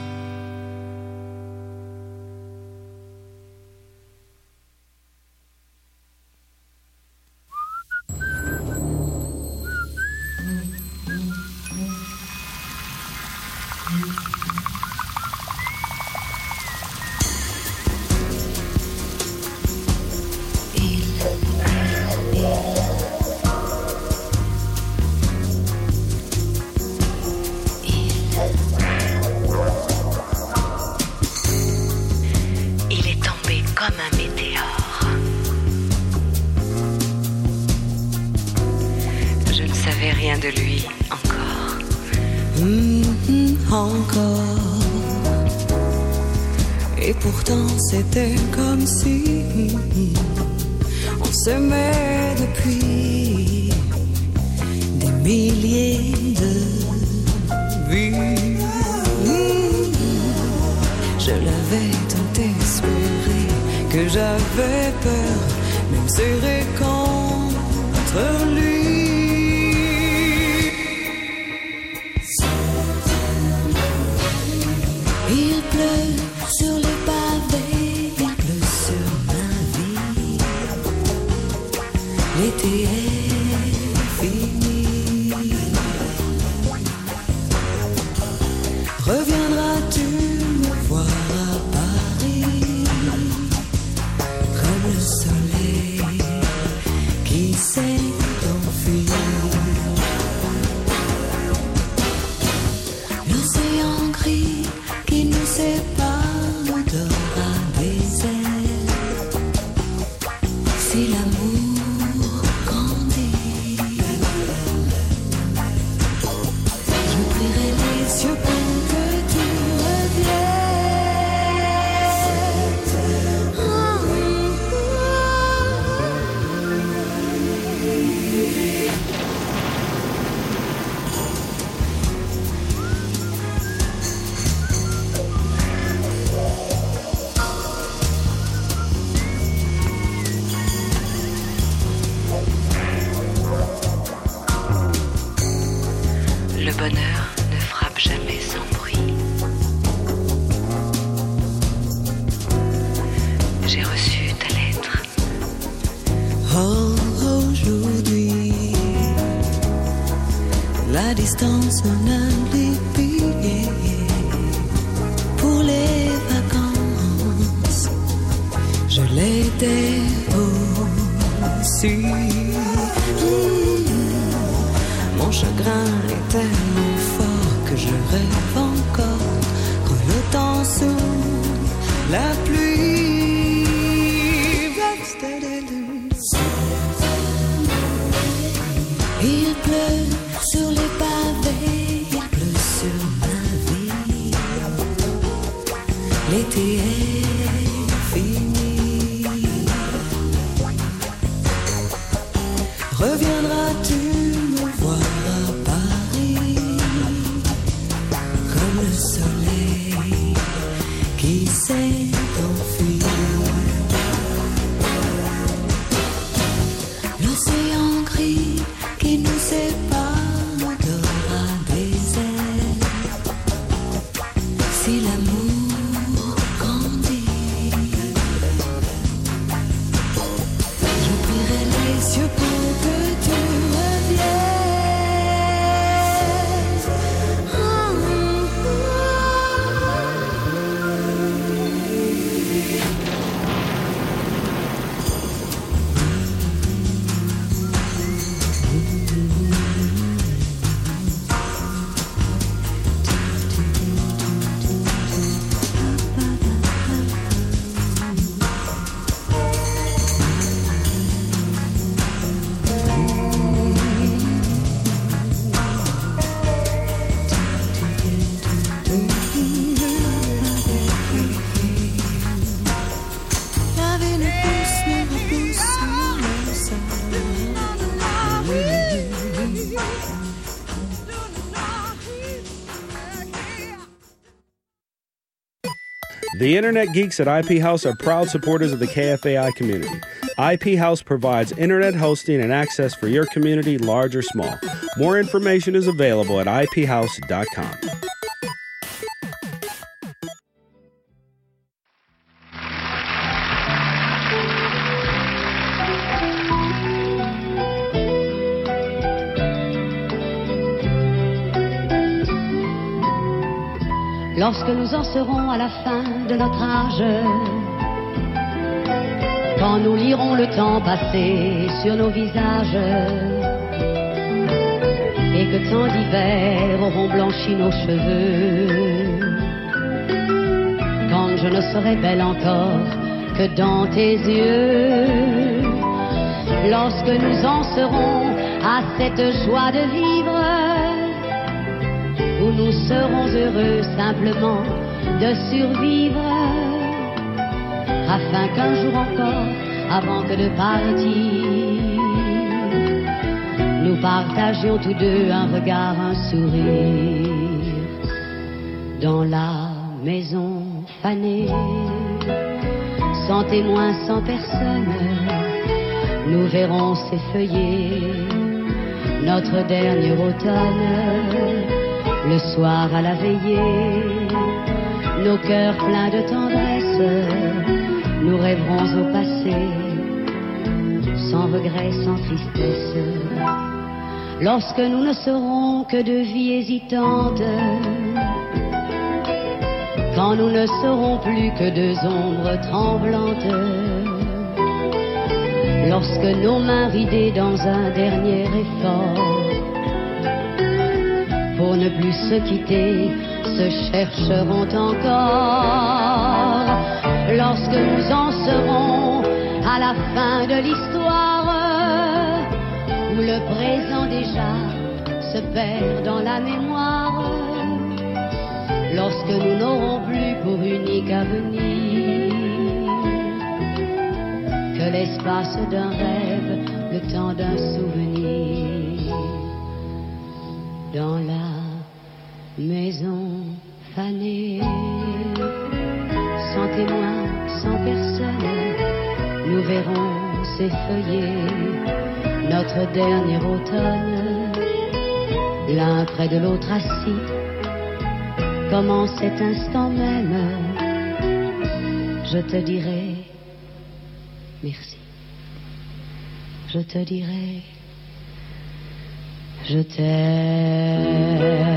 C'était comme si on s'aimait depuis des milliers de vies. Je l'avais tant espéré que j'avais peur, même serré contre lui. Il pleut sur les pavés, il pleut sur ma vie. L'été est fini. Reviendras-tu me voir à Paris, comme le soleil qui s'est enfui? L'océan distance on oublie pour les vacances. Je l'étais aussi. Mon chagrin est tellement fort que je rêve encore quand le temps sous la pluie. Il pleut sur les pavés, il pleut sur ma vie. L'été est fini. Reviendras-tu me voir à Paris comme le soleil qui s'est enfui? L'océan gris qui nous sépare donnera des ailes si l'amour grandit. Je prierai les cieux pour que tu reviennes. Oh, la vie ne pousse, ne repousse sur le sol. The Internet Geeks at I P House are proud supporters of the K F A I community. I P House provides internet hosting and access for your community, large or small. More information is available at I P house dot com. Lorsque nous en serons à la fin de notre âge, quand nous lirons le temps passé sur nos visages, et que tant d'hivers auront blanchi nos cheveux, quand je ne serai belle encore que dans tes yeux, lorsque nous en serons à cette joie de vivre, où nous serons heureux simplement de survivre, afin qu'un jour encore, avant que de partir, nous partagions tous deux un regard, un sourire, dans la maison fanée, sans témoin, sans personne, nous verrons s'effeuiller notre dernier automne. Le soir à la veillée, nos cœurs pleins de tendresse, nous rêverons au passé, sans regret, sans tristesse. Lorsque nous ne serons que deux vies hésitantes, quand nous ne serons plus que deux ombres tremblantes, lorsque nos mains ridées dans un dernier effort, pour ne plus se quitter, se chercheront encore. Lorsque nous en serons à la fin de l'histoire, où le présent déjà se perd dans la mémoire, lorsque nous n'aurons plus pour unique avenir que l'espace d'un rêve, le temps d'un souvenir, dans la maison fanée, sans témoin, sans personne, nous verrons s'effeuiller notre dernier automne, l'un près de l'autre assis, comme en cet instant même, je te dirai merci, je te dirai je t'aime.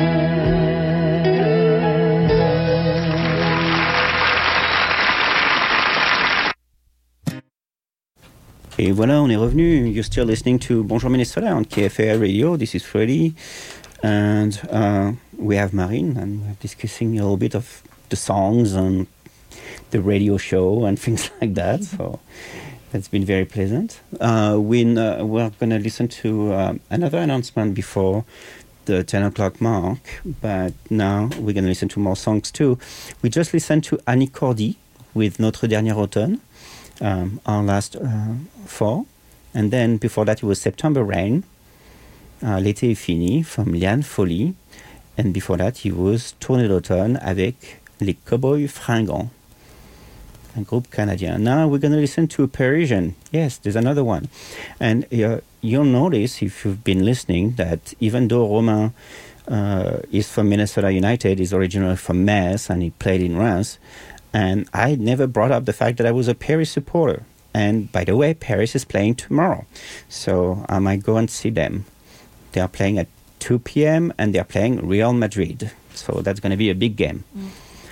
Et voilà, on est revenu. You're still listening to Bonjour Minnesota on K F A I Radio. This is Freddie. And uh, we have Marine, and we're discussing a little bit of the songs and the radio show and things like that. So that's been very pleasant. Uh, we, uh, we're going to listen to uh, another announcement before the ten o'clock mark, but now we're going to listen to more songs too. We just listened to Annie Cordy with Notre Dernier Automne. Um, our last uh, fall. And then before that it was September Rain, uh, L'été est fini from Liane Folly. And before that it was Tournée d'automne avec Les Cowboys Fringants, un groupe canadien. Now we're going to listen to a Parisian. Yes, there's another one. And uh, you'll notice if you've been listening that even though Romain uh, is from Minnesota United, he's originally from Metz and he played in Reims, and I never brought up the fact that I was a Paris supporter. And by the way, Paris is playing tomorrow. So I might go and see them. They are playing at two p.m. and they are playing Real Madrid. So that's going to be a big game. Mm.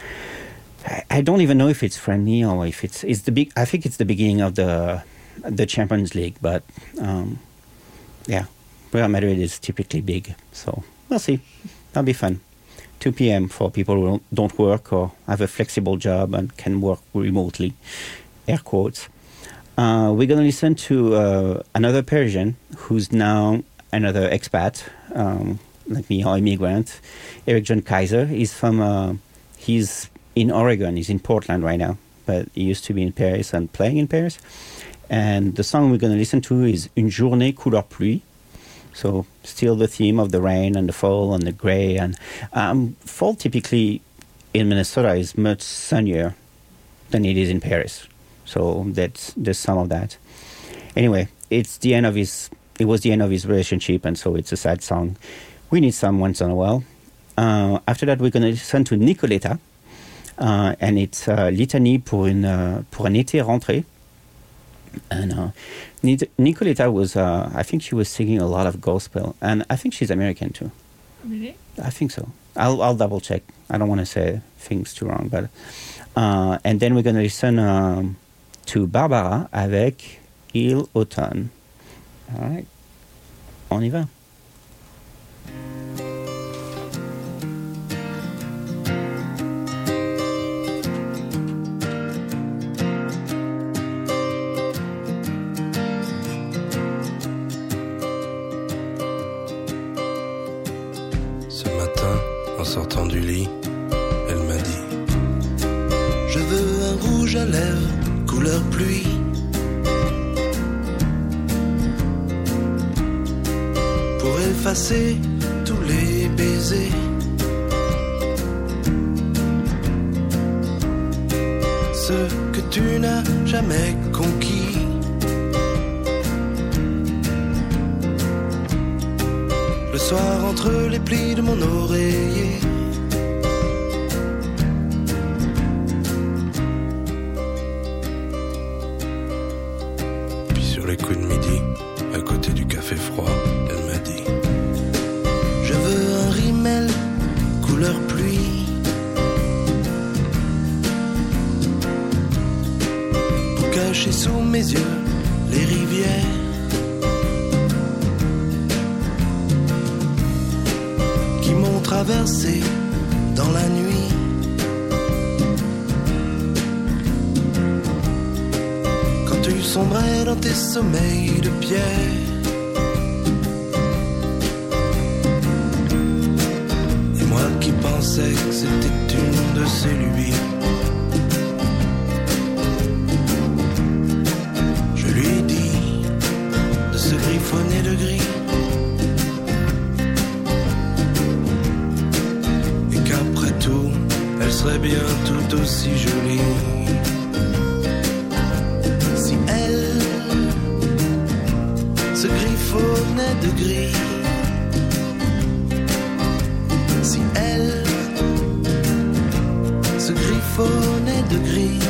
I, I don't even know if it's friendly or if it's it's the big. I think it's the beginning of the the Champions League. But um, yeah, Real Madrid is typically big. So we'll see. That'll be fun. two p.m. for people who don't, don't work or have a flexible job and can work remotely, air quotes. Uh, we're going to listen to uh, another Parisian who's now another expat, um, like me, or immigrant, Eric John Kaiser. He's from, uh, he's in Oregon, he's in Portland right now, but he used to be in Paris and playing in Paris. And the song we're going to listen to is Une journée couleur pluie. So still the theme of the rain and the fall and the gray. And um, fall typically in Minnesota is much sunnier than it is in Paris. So that's there's some of that. Anyway, it's the end of his. It was the end of his relationship, and so it's a sad song. We need some once in a while. Uh, after that, we're going to listen to Nicoletta, uh, and it's uh, Litanie pour une uh, pour un été rentré. And uh, Nicoletta was, uh, I think she was singing a lot of gospel, and I think she's American too. Really? I think so. I'll, I'll double check. I don't want to say things too wrong, but uh, and then we're going to listen um, to Barbara avec Il Automne. All right, on y va. En sortant du lit, elle m'a dit: je veux un rouge à lèvres, couleur pluie. Pour effacer tous les baisers. Ceux que tu n'as jamais conquis. Le soir entre les plis de mon oreiller. Puis sur les coups de midi, à côté du café froid, elle m'a dit: je veux un rimel couleur pluie. Pour cacher sous mes yeux les rivières. Traversé dans la nuit. Quand tu sombrais dans tes sommeils de pierre. Et moi qui pensais que c'était une de ces lubies. Je lui ai dit de se griffonner de gris. Elle serait bien tout aussi jolie si elle se griffonnait de gris. Si elle se griffonnait de gris.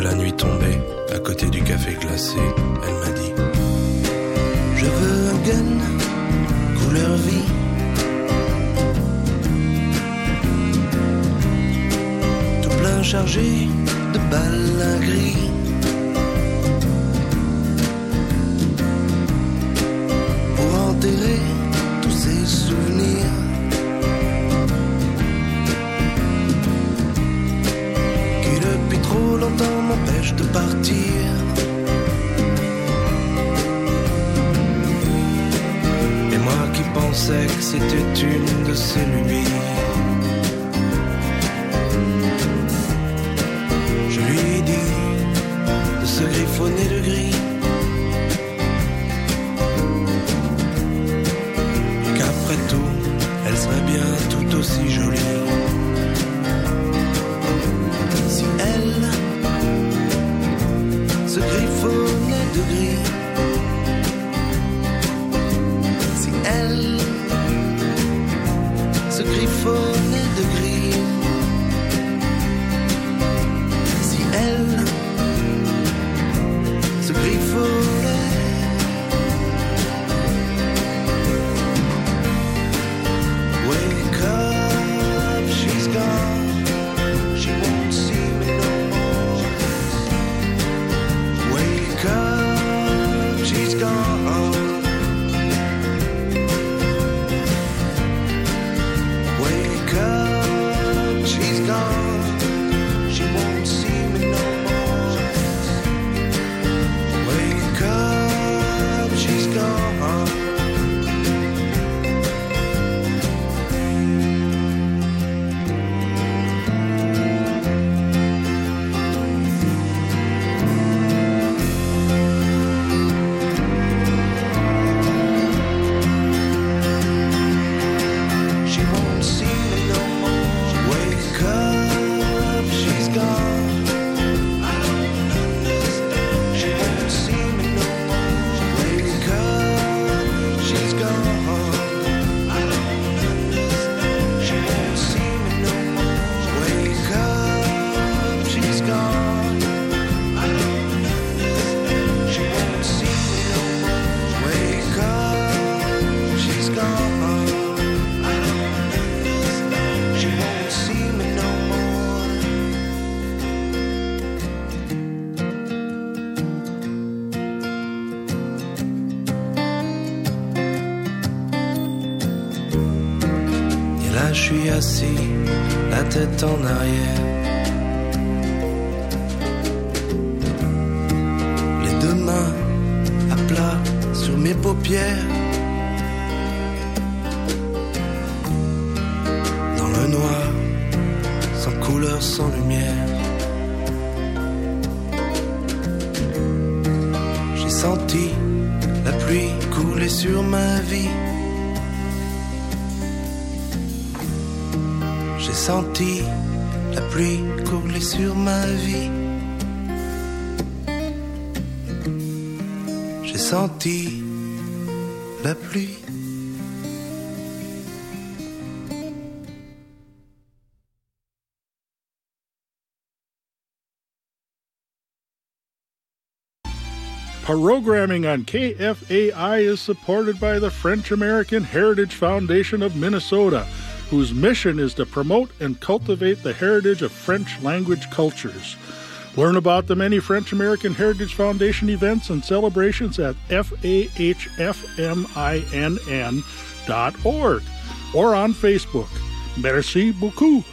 à la nuit tombée, à côté du café glacé, elle m'a dit: je veux un gun, couleur vie. Tout plein chargé de balles gris. Pour enterrer tous ces souvenirs. Qui depuis trop longtemps m'empêchent de partir. Et moi qui pensais que c'était une de ces lubies. Je lui ai dit de se griffonner de gris. Et qu'après tout, elle serait bien tout aussi jolie. Si elle se griffonnait de gris. Si elle se griffonnait de gris. Si elle se griffonnait. Wake up, she's gone. She won't see me no more. Wake up, she's gone. Wake up, she's gone. She won't see me no more. Wake up, she's gone. She won't see me no more. Wake up, she's gone. I don't understand. She won't see me no more. Wake up, she's gone. I don't understand. She won't see me no more. Wake up, she's gone. I don't understand. She won't see me no more. Wake up, she's gone. I don't understand. She won't see me no more. Et là je suis assis, la tête en arrière. Les deux mains à plat sur mes paupières. Dans le noir, sans couleur, sans lumière. J'ai senti la pluie couler sur ma vie. J'ai senti la pluie couler sur ma vie. J'ai senti la pluie. Programming on K F A I is supported by the French-American Heritage Foundation of Minnesota, whose mission is to promote and cultivate the heritage of French language cultures. Learn about the many French-American Heritage Foundation events and celebrations at F A H F M I N N dot org or on Facebook. Merci beaucoup.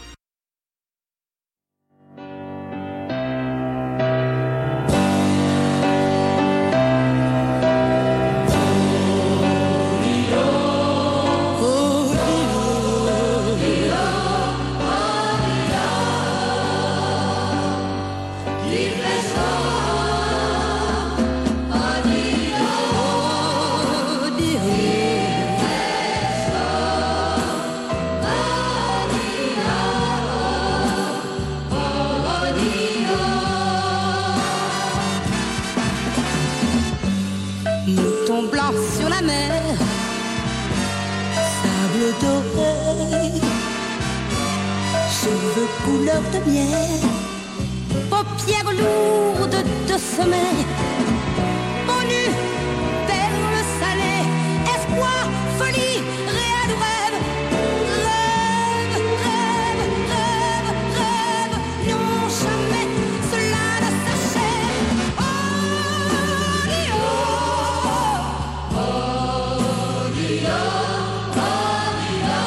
Couleur de miel, pierres lourdes de sommeil, au nu, perles salées, espoir, folie, réel ou rêve, rêve, rêve, rêve, rêve, non jamais cela ne s'achève. Oh, Dio, oh, Dio, oh, Dio,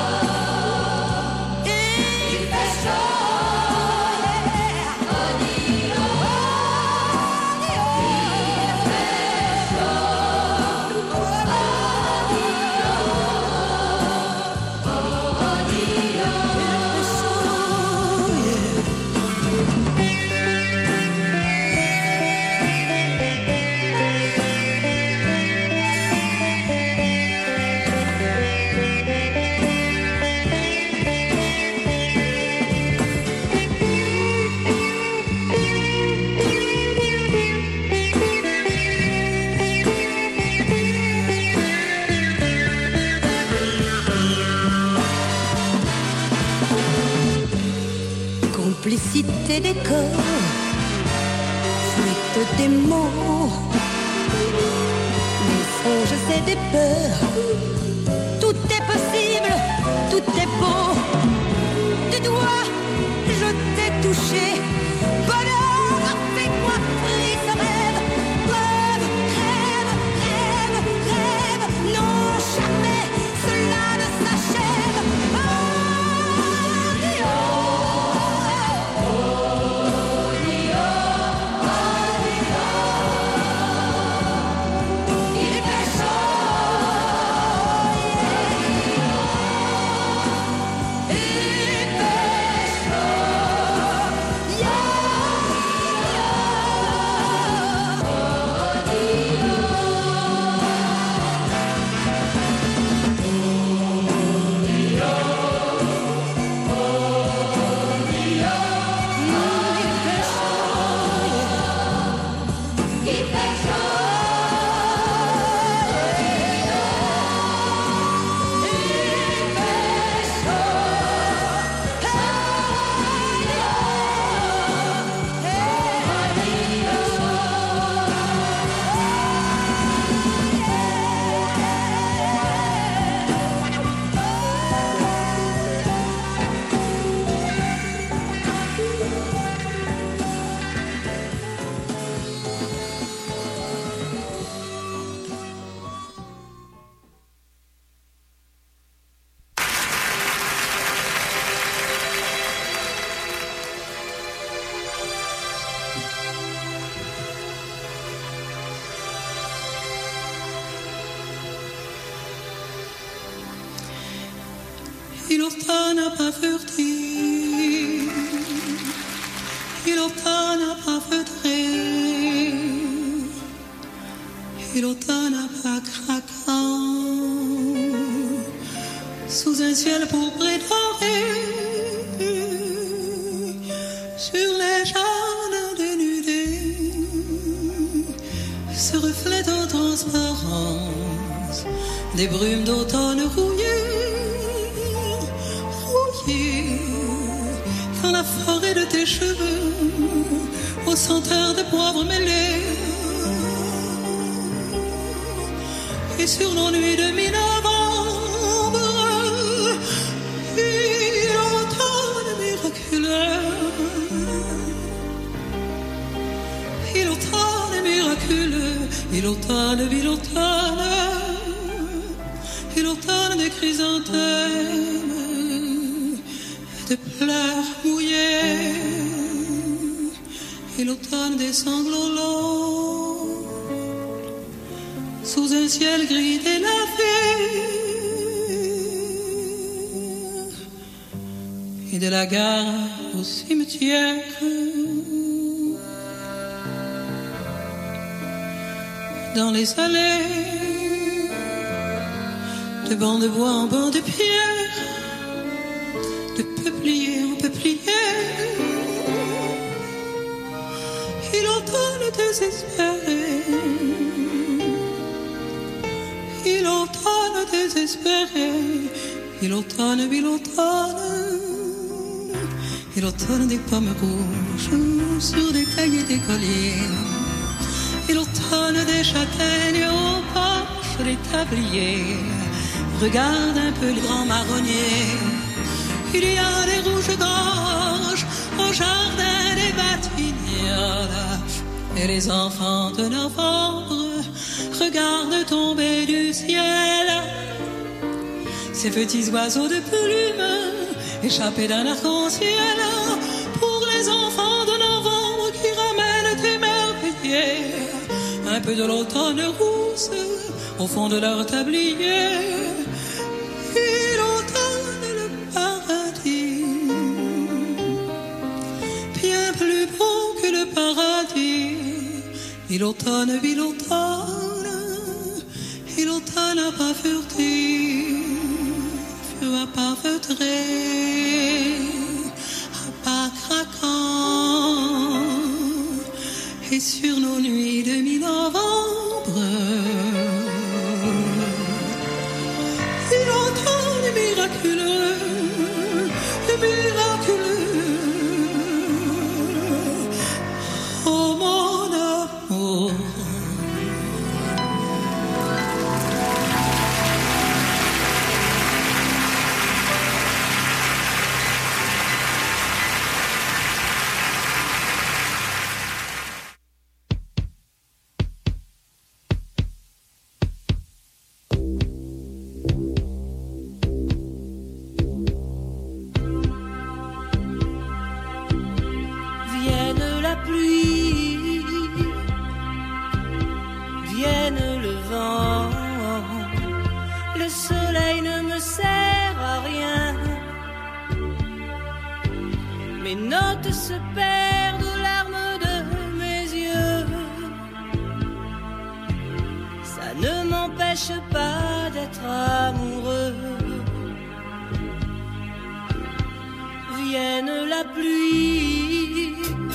il fait chaud, yeah. Oh, Dio, oh, Dio, il fait chaud, oh, Dio, oh, Dio, il fait chaud, yeah. Complicité des corps, fuite des mots, mensonges et des peurs. Tout est possible, tout est beau. Du doigt, je t'ai touché. Bonheur, fais-moi pris ce rêve. Rêve, rêve, rêve, rêve. Non, jamais cela ne s'achève. Oh, Dio, oh, Dio, oh, Dio. Il fait chaud, yeah. Il fait chaud, yeah. Il automne a pas furti, il automne a pas feutré, il automne a pas craquant, sous un ciel pourpre et doré, sur les jardins dénudés, se reflètent en transparence des brumes d'automne rouillées. Dans la forêt de tes cheveux, aux senteurs de poivre mêlées, et sur l'ennui de mi-novembre, il automne miraculeux, il automne miraculeux, il automne, il automne, il automne des chrysanthèmes, de pleurs mouillés, et l'automne des sanglots longs, sous un ciel gris délavé, et de la gare au cimetière, dans les allées, de bancs de bois en bancs de pierre, de peuplier en peuplier, il automne désespéré, il automne désespéré, il automne, il automne, et l'automne des pommes rouges sur des cahiers d'écoliers, et l'automne des châtaignes aux porches des tabliers. Regarde un peu les grands marronniers, il y a des rouges-gorges au jardin des Batignolles, et les enfants de novembre regardent tomber du ciel ces petits oiseaux de plume échappés d'un arc-en-ciel. Pour les enfants de novembre qui ramènent émerveillés un peu de l'automne rousse au fond de leur tablier. Et l'automne, le paradis, bien plus beau que le paradis. Et l'automne, oui l'automne, et l'automne n'a pas furtif, à pas feutré, à pas craquant. Et sur nos nuits de mi-novembre, et l'automne est miraculeux, est miraculeux. Oh mon amour. Mes notes se perdent aux larmes de mes yeux. Ça ne m'empêche pas d'être amoureux. Vienne la pluie,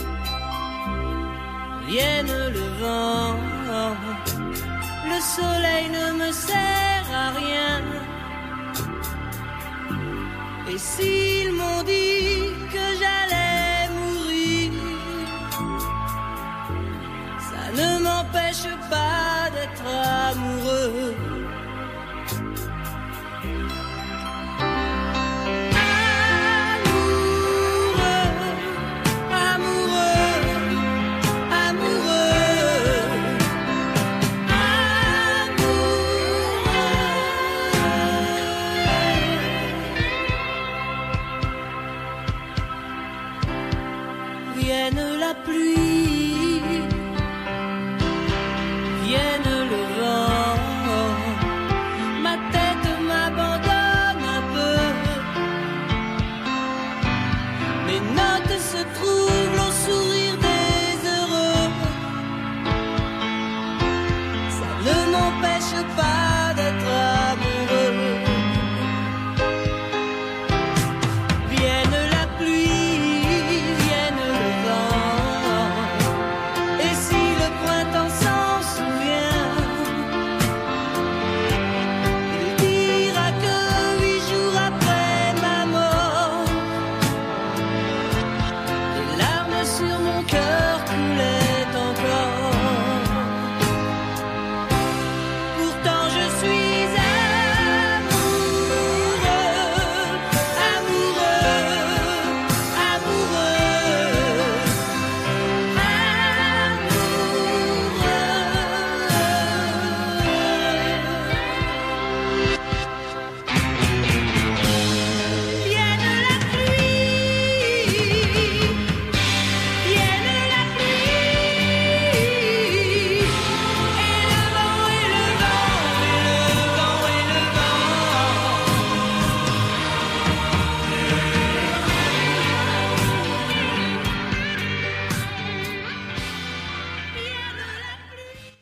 vienne le vent, le soleil ne me sert à rien. Et s'ils m'ont dit que j'allais mourir, ça ne m'empêche pas d'être amoureux. Vienne la pluie, vienne le vent, ma tête m'abandonne un peu. Mes notes se trouvent